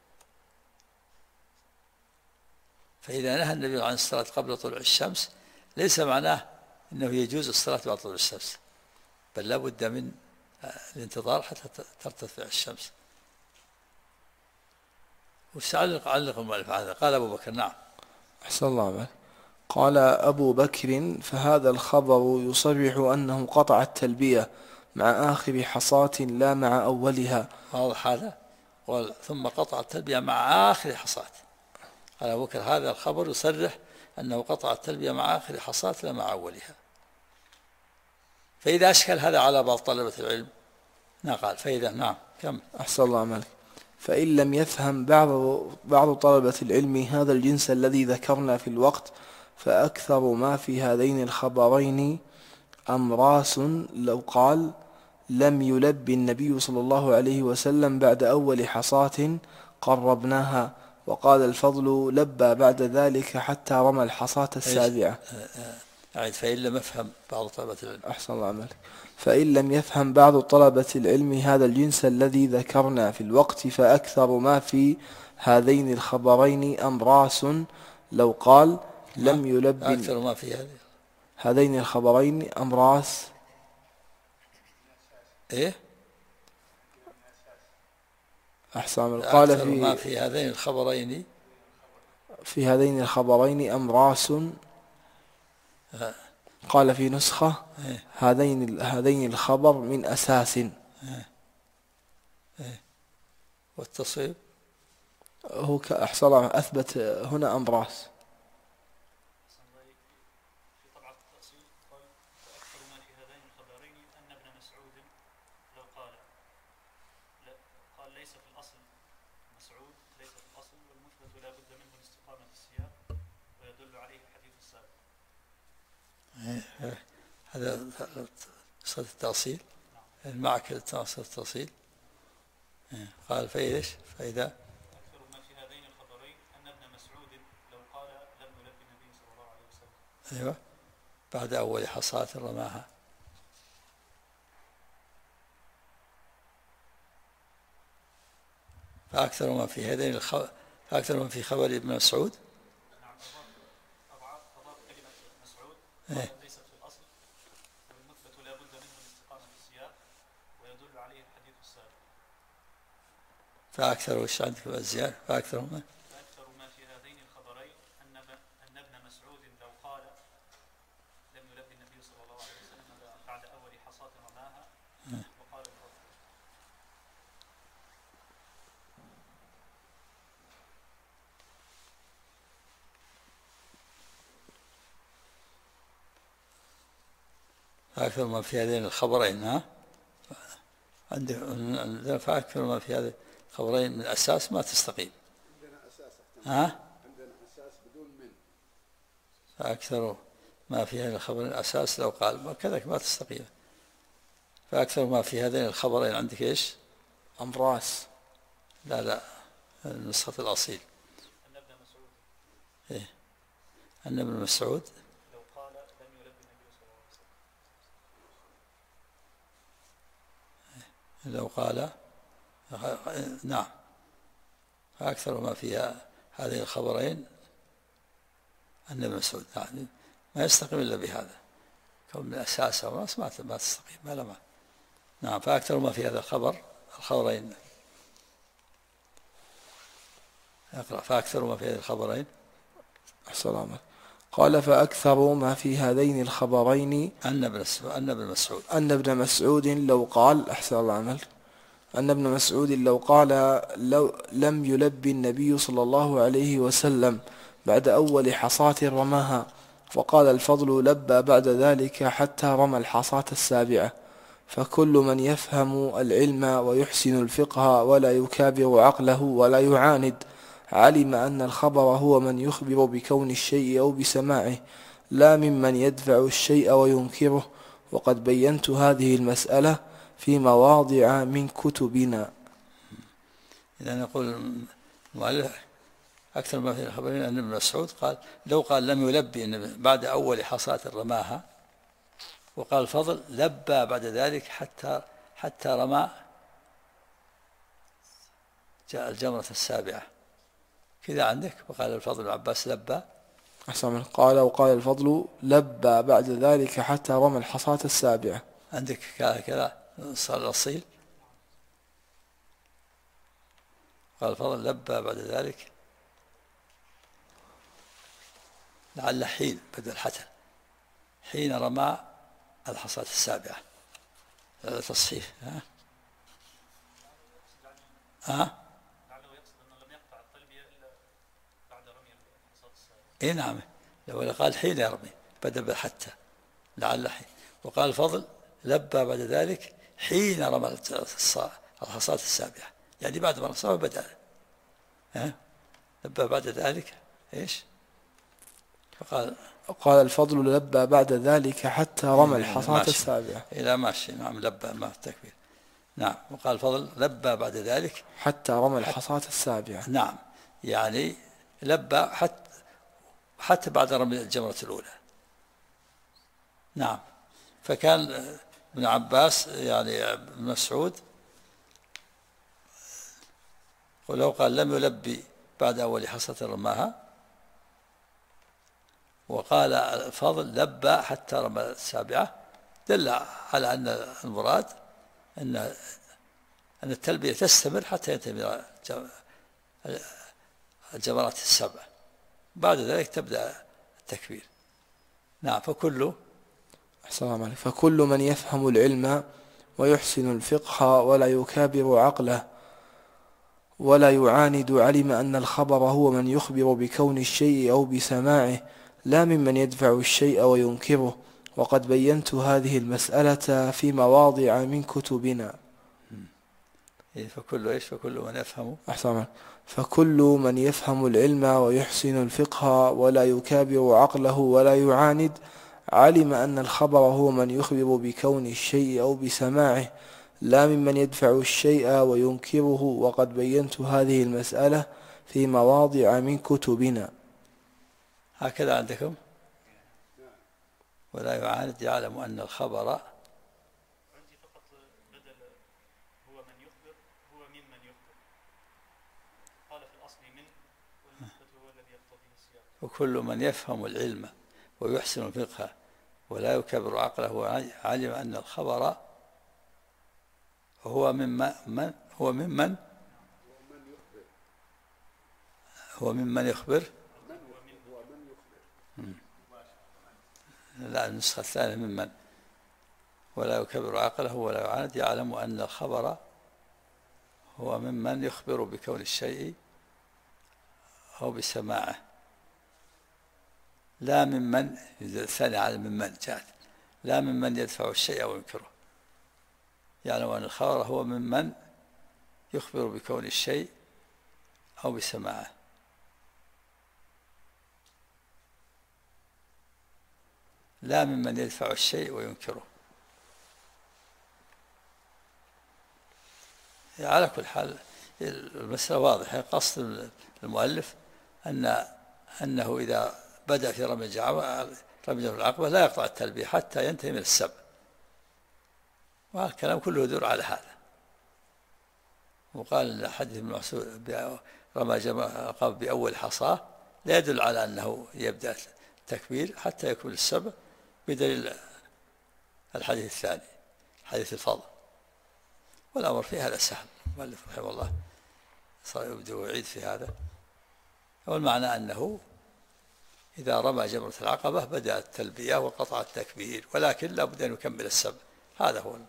فإذا نهى النبي عن الصلاة قبل طلوع الشمس ليس معناه أنه يجوز الصلاة بعد طلوع الشمس، بل لا بد من الانتظار حتى ترتفع الشمس. علق المؤلف هذا. قال أبو بكر نعم. أحسن الله عليك. قال أبو بكر فهذا الخبر يصرح أنه قطع التلبية مع آخر حصاة لا مع أولها. واضح هذا. ثم قطع التلبية مع آخر حصاة. قال أبو بكر هذا الخبر يصرح أنه قطع التلبية مع آخر حصاة لا مع أولها. فإذا أشكل هذا على بعض طلبة العلم قال فإذا نعم كم. أحسن الله عليك. فإن لم يفهم بعض طلبة العلم هذا الجنس الذي ذكرنا في الوقت فأكثر ما في هذين الخبرين أمراس لو قال لم يلب النبي صلى الله عليه وسلم بعد أول حصاة قربناها، وقال الفضل لبى بعد ذلك حتى رمى الحصاة السابعة. فإن لم يفهم بعض طلبة العلم. أحسن الله عليك. فإن لم يفهم بعض طلبة العلم هذا الجنس الذي ذكرنا في الوقت فأكثر ما في هذين الخبرين أمراس لو قال لم يلب أكثر ما في هذين الخبرين أمراس إيه؟ أحسن. قال أكثر ما في هذين الخبرين أمراس. قال في نسخة هذين الخبر من أساس. والتصويب هو كأحسن أثبت هنا أمراس. هذا صد التأصيل المعك التأصيل. قال فإيش فإذا أكثر ما في هذين الخبرين أن ابن مسعود لو قال لم يلبي النبي صلى الله عليه وسلم. أيوة بعد أول حصاة رماها. فأكثر ما في هذين فأكثر ما في خبر ابن مسعود. نعم أضاف كلمة مسعود ليست في الأصل والمثبت لا بد منه الاستقامة في السياق ويدل عليه الحديث السابق. فأكثر وش عندك الزيادة فأكثر ما في هذين الخبرين أن ابن مسعود لو قال لم يلبي النبي صلى الله عليه وسلم بعد أول حصاة رماها وقال الفضل. فأكثر ما في هذين الخبرين عندنا فأكثر ما في هذه الخبرين من أساس ما تستقيم. عندنا أساس. عندنا أساس بدون من. فأكثر ما في هذين الخبرين أساس لو قال كذلك ما تستقيم. فأكثر ما في هذين الخبرين عندك إيش؟ أمراس. لا النسخة الأصيل. أن ابن مسعود. إيه أن ابن مسعود لو قال لم يلبي النبي صلى الله عليه وسلم. لو قال نعم. فأكثر ما فيها هذه الخبرين أن ابن مسعود يعني ما يستقيم إلا بهذا. كون من أساسه وناس ما تستقيم ما لما. نعم. فأكثر ما في هذا الخبرين اقرأ. فأكثر ما في هذه الخبرين السلام. قال فأكثر ما في هذين الخبرين أن ابن مسعود لو قال أحسن الله عمل أن ابن مسعود لو قال لم يلبي النبي صلى الله عليه وسلم بعد أول حصاة رماها، وقال الفضل لبى بعد ذلك حتى رمى الحصاة السابعة، فكل من يفهم العلم ويحسن الفقه ولا يكابر عقله ولا يعاند علم أن الخبر هو من يخبر بكون الشيء أو بسماعه لا ممن يدفع الشيء وينكره، وقد بينت هذه المسألة في مواضع من كتبنا. إذا نقول المؤلف أكثر ما في الخبرين أن ابن مسعود قال لو قال لم يلبي بعد أول حصاة رماها، وقال الفضل لبى بعد ذلك حتى رمى جاء الجمرة السابعة كذا عندك. وقال الفضل بن عباس لبى أحسن. قال وقال الفضل لبى بعد ذلك حتى رمى الحصاة السابعة عندك كذا صار الأصيل. قال الفضل لبى بعد ذلك لعل حين بدل حتى حين رمى الحصاة السابعة. هذا تصحيف. لعله يقصد أنه لم يقطع التلبية إلا بعد رمي الحصاة السابعة. إيه نعم. لو قال حين يرمي بدل بالحتى لعل حين. وقال الفضل لبى بعد ذلك حين رمى الحصاة السابعة، يعني بعد ما رمى بدأ لبى بعد ذلك إيش. قال الفضل لبى بعد ذلك حتى رمى الحصاة السابعة. إلى ماشي. نعم لبى ما التكبير. نعم. وقال الفضل لبى بعد ذلك حتى رمى الحصاة السابعة. نعم. يعني لبى حتى بعد رمي الجمرة الأولى. نعم. فكان ابن عباس يعني ابن مسعود ولو قال لم يلبي بعد أول حصة رماها، وقال الفضل لبى حتى رمى السابعة، دل على أن المراد أن التلبية تستمر حتى ينتهي الجمرات السبع، بعد ذلك تبدأ التكبير. نعم. فكل من يفهم العلم ويحسن الفقه ولا يكابر عقله ولا يعاند علم أن الخبر هو من يخبر بكون الشيء أو بسماعه لا ممن يدفع الشيء وينكره، وقد بينت هذه المسألة في مواضع من كتبنا. فكل من يفهم العلم ويحسن الفقه ولا يكابر عقله ولا يعاند علم أن الخبر هو من يخبر بكون الشيء أو بسماعه لا ممن يدفع الشيء وينكره، وقد بينت هذه المسألة في مواضع من كتبنا. هكذا عندكم. ولا يعاند يعلم أن الخبر. عندي فقط بدل هو من يخبر هو ممن يخبر. قال في الأصل من والمثبت هو الذي يقتضيه السياق. وكل من يفهم العلم ويحسن الفقه ولا يكبر عقله علم أن الخبر هو ممن يخبر. لا، النسخة الثانية ممن ولا يكبر عقله ولا يعاند يعلم أن الخبر هو ممن يخبر بكون الشيء أو بسماعه لا ممن الثاني على ممن جاءت لا ممن يدفع الشيء أو ينكره، يعلم أن الخبر هو ممن يخبر بكون الشيء أو بسماعه لا ممن يدفع الشيء وينكره. على كل حال المسألة واضحة. قصد المؤلف أنه إذا بدأ في رمي العقبة لا يقطع التلبية حتى ينتهي من السبع، والكلام كله يدور على هذا. وقال حديث ابن مسعود رمى العقبة بأول حصاة لا يدل على أنه يبدأ التكبير حتى يكمل السبع، بدليل الحديث الثاني حديث الفضل، والأمر في هذا سهل. المؤلف رحمه الله صار يبدأ ويعيد في هذا. والمعنى أنه إذا رمى جمرة العقبة بدأ التلبية وقطع التكبير، ولكن لا بد أن يكمل السبع. هذا هو.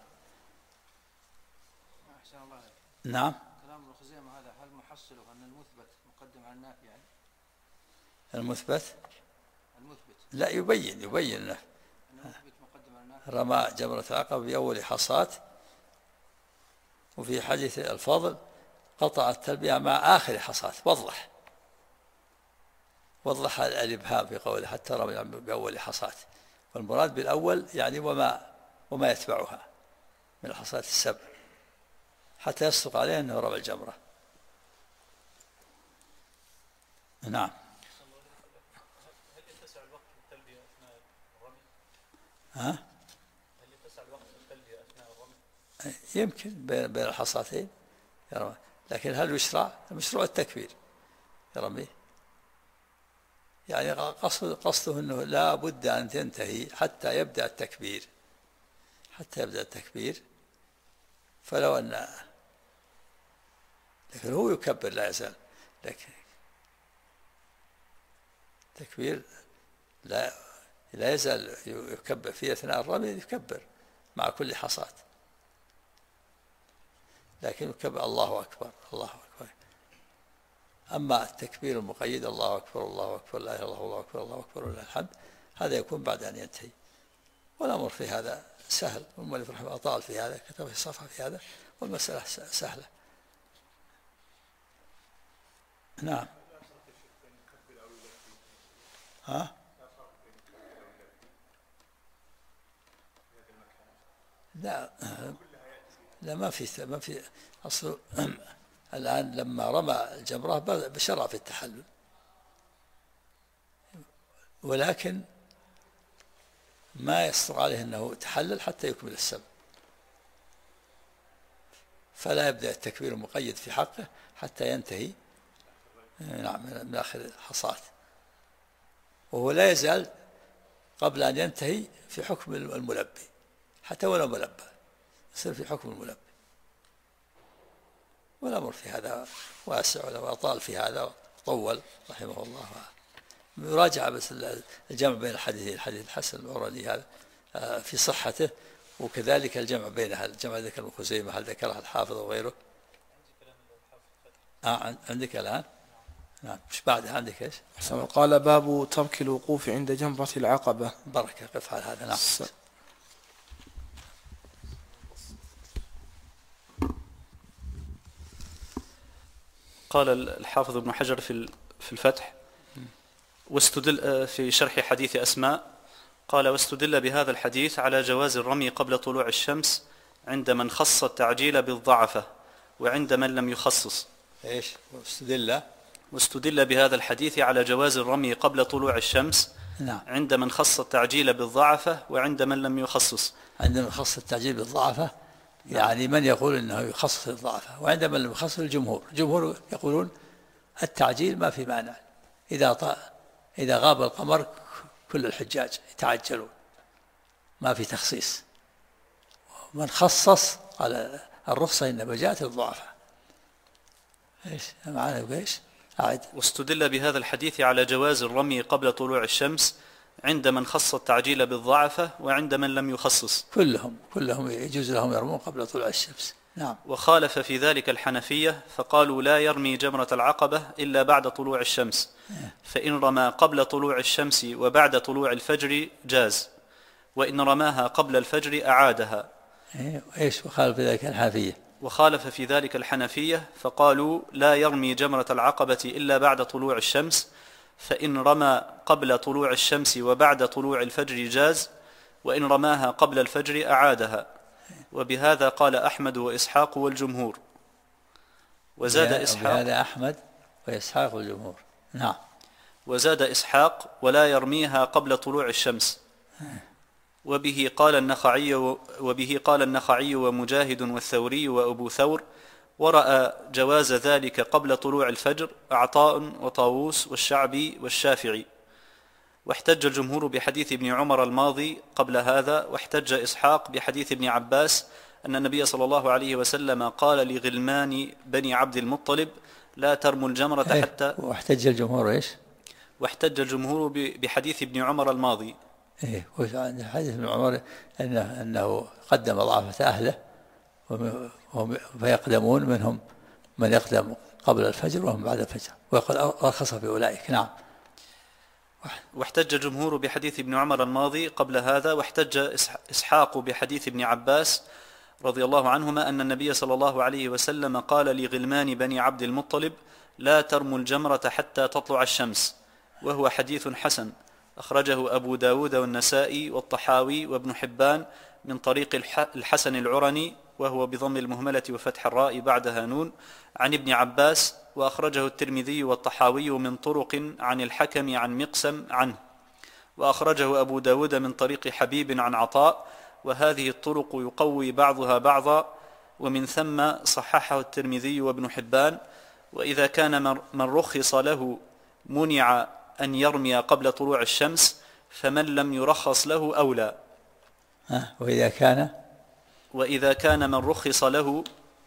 نعم. كلام ابن خزيمة هذا هل محصله أن المثبت مقدم على النافي يعني؟ المثبت لا يبين أنه رمى جمرة العقبة بأول حصاة، وفي حديث الفضل قطع التلبية مع آخر حصاة. وضح الإبهام في قوله حتى رمى بأول حصاة، والمراد بالأول يعني وما يتبعها من الحصاة السبع حتى يصدق عليه أنه رمى الجمرة. نعم. هل يتسع الوقت للتلبية أثناء الرمي؟ هل يتسع الوقت للتلبية أثناء الرمي؟ يمكن بين الحصاتين يرمي، لكن هل مشروع التكبير يرمي؟ يعني قصده أنه لا بد أن تنتهي حتى يبدأ التكبير. فلو أن لكن هو يكبر لا يزال، لكن التكبير لا يزال يكبر في أثناء الرمي، يكبر مع كل حصاة، لكن يكبر الله أكبر الله أكبر. أما التكبير المقيد الله أكبر الله أكبر لا إله إلا الله الله أكبر الله أكبر ولله الحمد، هذا يكون بعد أن ينتهي. والأمر في هذا سهل، والمؤلف رحمه الله طال في هذا، كتب في صفحة في هذا، والمسألة سهلة. نعم. لا ما في أصل. الآن لما رمى الجمرة بشرع في التحلل، ولكن ما يصدق عليه أنه تحلل حتى يكمل السبع، فلا يبدأ التكبير المقيد في حقه حتى ينتهي من آخر الحصاة، وهو لا يزال قبل أن ينتهي في حكم الملبي، حتى ولا ملبى يصير في حكم الملبي. والأمر في هذا واسع، ولو أطال في هذا طول رحمه الله. يراجع بس الجمع بين الحديثين، الحديث الحسن العرني هذا في صحته، وكذلك الجمع بينها، الجمع ذكر ابن خزيمة هل ذكرها الحافظ وغيره؟ عندك الآن؟ نعم. مش بعدها عندك ايش؟ قال باب ترك الوقوف عند جمرة العقبة. بركة قف على هذا. نعم. قال الحافظ ابن حجر في الفتح واستدل في شرح حديث أسماء، قال واستدل بهذا الحديث على جواز الرمي قبل طلوع الشمس عند من خص التعجيل بالضعفة وعند من لم يخصص. ايش واستدل بهذا الحديث على جواز الرمي قبل طلوع الشمس. نعم. عند من خص التعجيل بالضعفة وعند من لم يخصص. عند من خص التعجيل بالضعفة يعني من يقول انه يخصص الضعفة، وعند من لم يخصص الجمهور يقولون التعجيل ما في مانع، إذا غاب القمر كل الحجاج يتعجلون، ما في تخصيص. من خصص على الرخصة إنما جاءت الضعفة. ايش معنى ايش؟ أعد. واستدل بهذا الحديث على جواز الرمي قبل طلوع الشمس عند من خص التعجيل بالضعفة وعند من لم يخصص. كلهم يجوز لهم يرمون قبل طلوع الشمس. نعم. وخالف في ذلك الحنفية فقالوا لا يرمي جمرة العقبة إلا بعد طلوع الشمس، فإن رمى قبل طلوع الشمس وبعد طلوع الفجر جاز، وإن رماها قبل الفجر أعادها. ايش وخالف في ذلك الحنفية؟ وخالف في ذلك الحنفية فقالوا لا يرمي جمرة العقبة إلا بعد طلوع الشمس، فإن رمى قبل طلوع الشمس وبعد طلوع الفجر جاز، وإن رماها قبل الفجر أعادها. وبهذا قال أحمد وإسحاق والجمهور. وزاد إسحاق. هذا أحمد وإسحاق والجمهور. نعم. وزاد إسحاق ولا يرميها قبل طلوع الشمس. وبه قال النخعي ومجاهد والثوري وأبو ثور، ورأى جواز ذلك قبل طلوع الفجر عطاء وطاووس والشعبي والشافعي. واحتج الجمهور بحديث ابن عمر الماضي قبل هذا، واحتج إسحاق بحديث ابن عباس أن النبي صلى الله عليه وسلم قال لغلمان بني عبد المطلب لا ترموا الجمرة حتى. واحتج الجمهور إيش؟ واحتج الجمهور بحديث ابن عمر الماضي. إيه، حديث ابن عمر أنه قدم ضعفة أهله فيقدمون، منهم من يقدم قبل الفجر وهم بعد الفجر، ويقول أرخص في أولئك. نعم. واحتج الجمهور بحديث ابن عمر الماضي قبل هذا، واحتج إسحاق بحديث ابن عباس رضي الله عنهما أن النبي صلى الله عليه وسلم قال لغلمان بني عبد المطلب لا ترموا الجمرة حتى تطلع الشمس، وهو حديث حسن أخرجه أبو داود والنسائي والطحاوي وابن حبان من طريق الحسن العرني، وهو بضم المهملة وفتح الراء بعدها نون، عن ابن عباس، وأخرجه الترمذي والطحاوي من طرق عن الحكم عن مقسم عنه، وأخرجه أبو داود من طريق حبيب عن عطاء، وهذه الطرق يقوي بعضها بعضا، ومن ثم صححه الترمذي وابن حبان. وإذا كان من رخص له منع أن يرمي قبل طلوع الشمس، فمن لم يرخص له أولى. وإذا كان من رخص له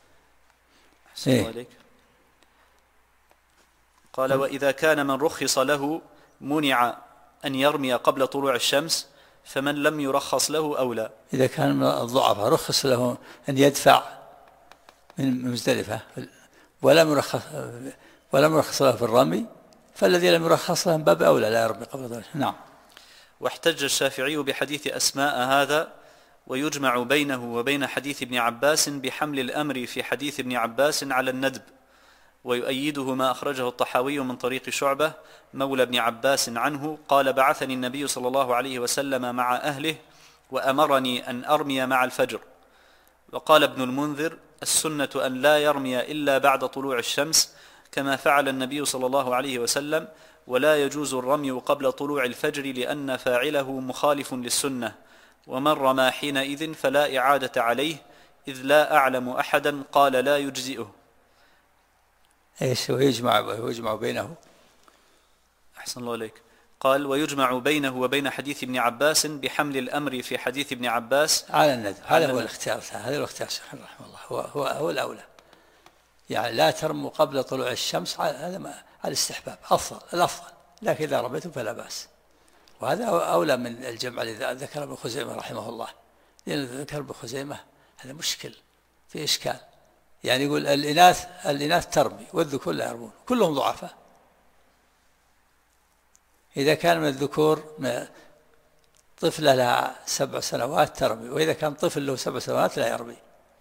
قال وإذا كان من رخص له منع أن يرمي قبل طلوع الشمس، فمن لم يرخص له أولى. إذا كان من الضعفاء رخص له أن يدفع من مزدلفة ولم يرخص له في الرمي، فالذي لم يرخص له من باب أولى لا يرمي قبل طلوع الشمس. نعم. واحتج الشافعي بحديث أسماء هذا، ويجمع بينه وبين حديث ابن عباس بحمل الأمر في حديث ابن عباس على الندب، ويؤيده ما أخرجه الطحاوي من طريق شعبة مولى ابن عباس عنه قال بعثني النبي صلى الله عليه وسلم مع أهله وأمرني أن أرمي مع الفجر. وقال ابن المنذر السنة أن لا يرمي إلا بعد طلوع الشمس كما فعل النبي صلى الله عليه وسلم، ولا يجوز الرمي قبل طلوع الفجر لأن فاعله مخالف للسنة، ومن رمى حينئذ فلا إعادة عليه، إذ لا أعلم أحدا قال لا يجزئه. إيش ويجمع بينه؟ أحسن الله عليك. قال ويجمع بينه وبين حديث ابن عباس بحمل الأمر في حديث ابن عباس على الندب. هذا هو الاختيار، هذا الاختيار شيخ رحمه الله، هو الأولى. يعني لا ترموا قبل طلوع الشمس، هذا على الاستحباب الأفضل، لكن إذا رميتم فلا بأس. وهذا أولى من الجمع الذي ذكر ابن خزيمة رحمه الله، لأن ذكر ابن خزيمة هذا مشكل، في إشكال. يعني يقول الإناث ترمي والذكور لا يرمون، كلهم ضعفاء. إذا كان من الذكور طفلة لها 7 سنوات ترمي، وإذا كان طفل له 7 سنوات لا يرمي.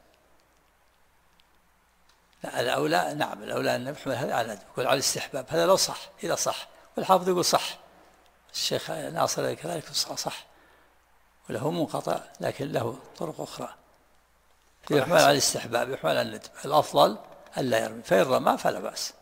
لا، الأولى نعم، الأولى أن نحمل هذا على الندب، يقول على الاستحباب. هذا لو صح، إذا صح، والحافظ يقول صح، الشيخ ناصر كذلك صح، وله منقطع لكن له طرق أخرى. يحمل على الاستحباب، يحمل على الندب، الأفضل ألا يرمي، فإن رمى فلا بأس.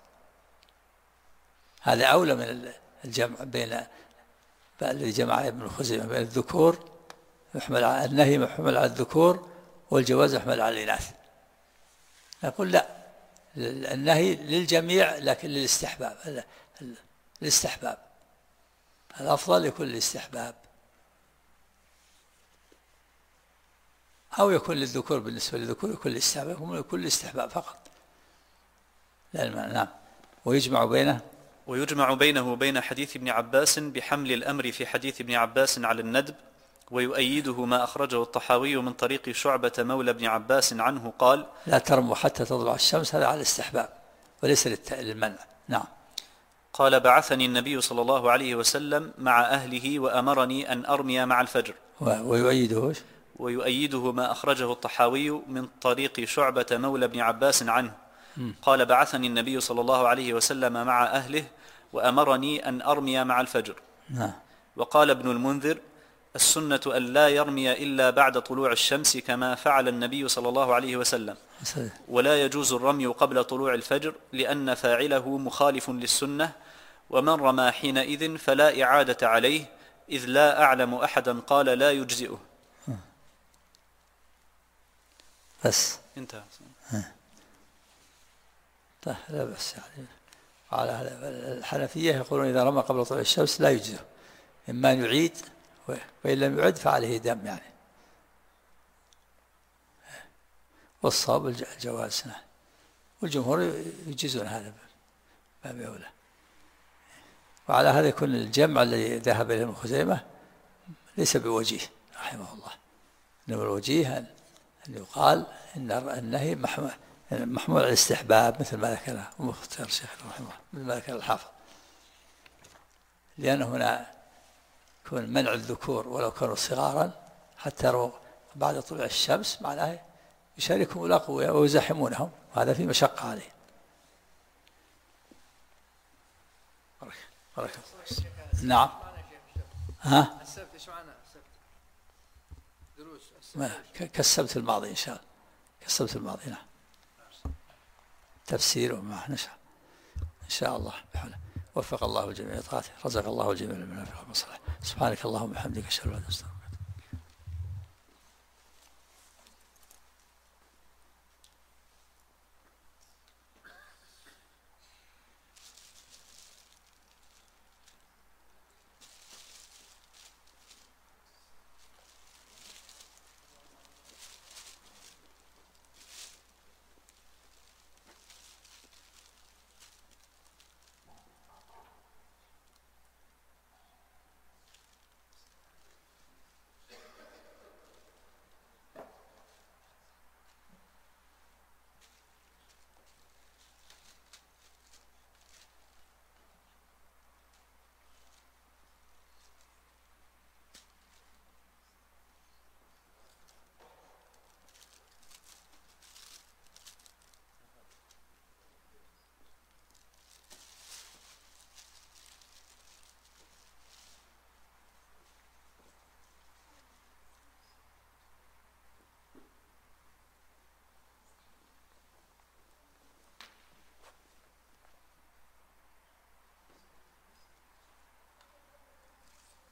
هذا أولى من الجمع بين الذي جمع ابن خزيمة بين الذكور، يحمل على النهي يحمل على الذكور، والجواز يحمل على الإناث. نقول لا، النهي للجميع لكن للاستحباب، الاستحباب الأفضل يكون الاستحباب، أو يكون للذكور، بالنسبة للذكور يكون الاستحباب، هم يكون الاستحباب فقط لا المعنى. نعم. ويجمع بينه وبين حديث ابن عباس بحمل الأمر في حديث ابن عباس على الندب، ويؤيده ما أخرجه الطحاوي من طريق شعبة مولى ابن عباس عنه قال لا ترموا حتى تطلع الشمس، هذا على الاستحباب وليس للمنع. نعم. قال بعثني النبي صلى الله عليه وسلم مع أهله وأمرني أن أرمي مع الفجر. ويؤيده ما أخرجه الطحاوي من طريق شعبة مولى ابن عباس عنه قال بعثني النبي صلى الله عليه وسلم مع أهله وأمرني أن أرمي مع الفجر. وقال ابن المنذر السنة أن لا يرمي إلا بعد طلوع الشمس كما فعل النبي صلى الله عليه وسلم، ولا يجوز الرمي قبل طلوع الفجر لأن فاعله مخالف للسنة، ومن رمى حينئذ فلا إعادة عليه، إذ لا أعلم أحدا قال لا يجزئه. بس انتهى. طيب لا بس يعني على الحنفية يقولون إذا رمى قبل طلوع الشمس لا يجزئه، إما أن يعيد، وإن لم يعد فعليه دم يعني. والصواب الجواز، والجمهور يجيزون هذا باب أولى. وعلى هذا يكون الجمع الذي ذهب إليه ابن خزيمة ليس بوجيه رحمه الله، إنما الوجيه أن يقال إن النهي محمول على الاستحباب، مثل ما ذكره ومختار الشيخ رحمه الله، مثل ما ذكر الحافظ، لأن هنا يكون منع الذكور ولو كانوا صغارا حتى يروا بعد طلوع الشمس، معناه يشاركهم الأقوياء ويزاحمونهم، وهذا في مشقة عليه. بارك الله. نعم. ها؟ السبت ايش معنى السبت؟ دروس كالسبت الماضي إن شاء الله، كالسبت الماضي. نعم. تفسير وما نشاء إن شاء الله بحوله. وفق الله الجميع لطاعته، رزق الله الجميع من الفقه والصلاح. سبحانك اللهم وبحمدك، أشهد أن لا إله إلا أنت.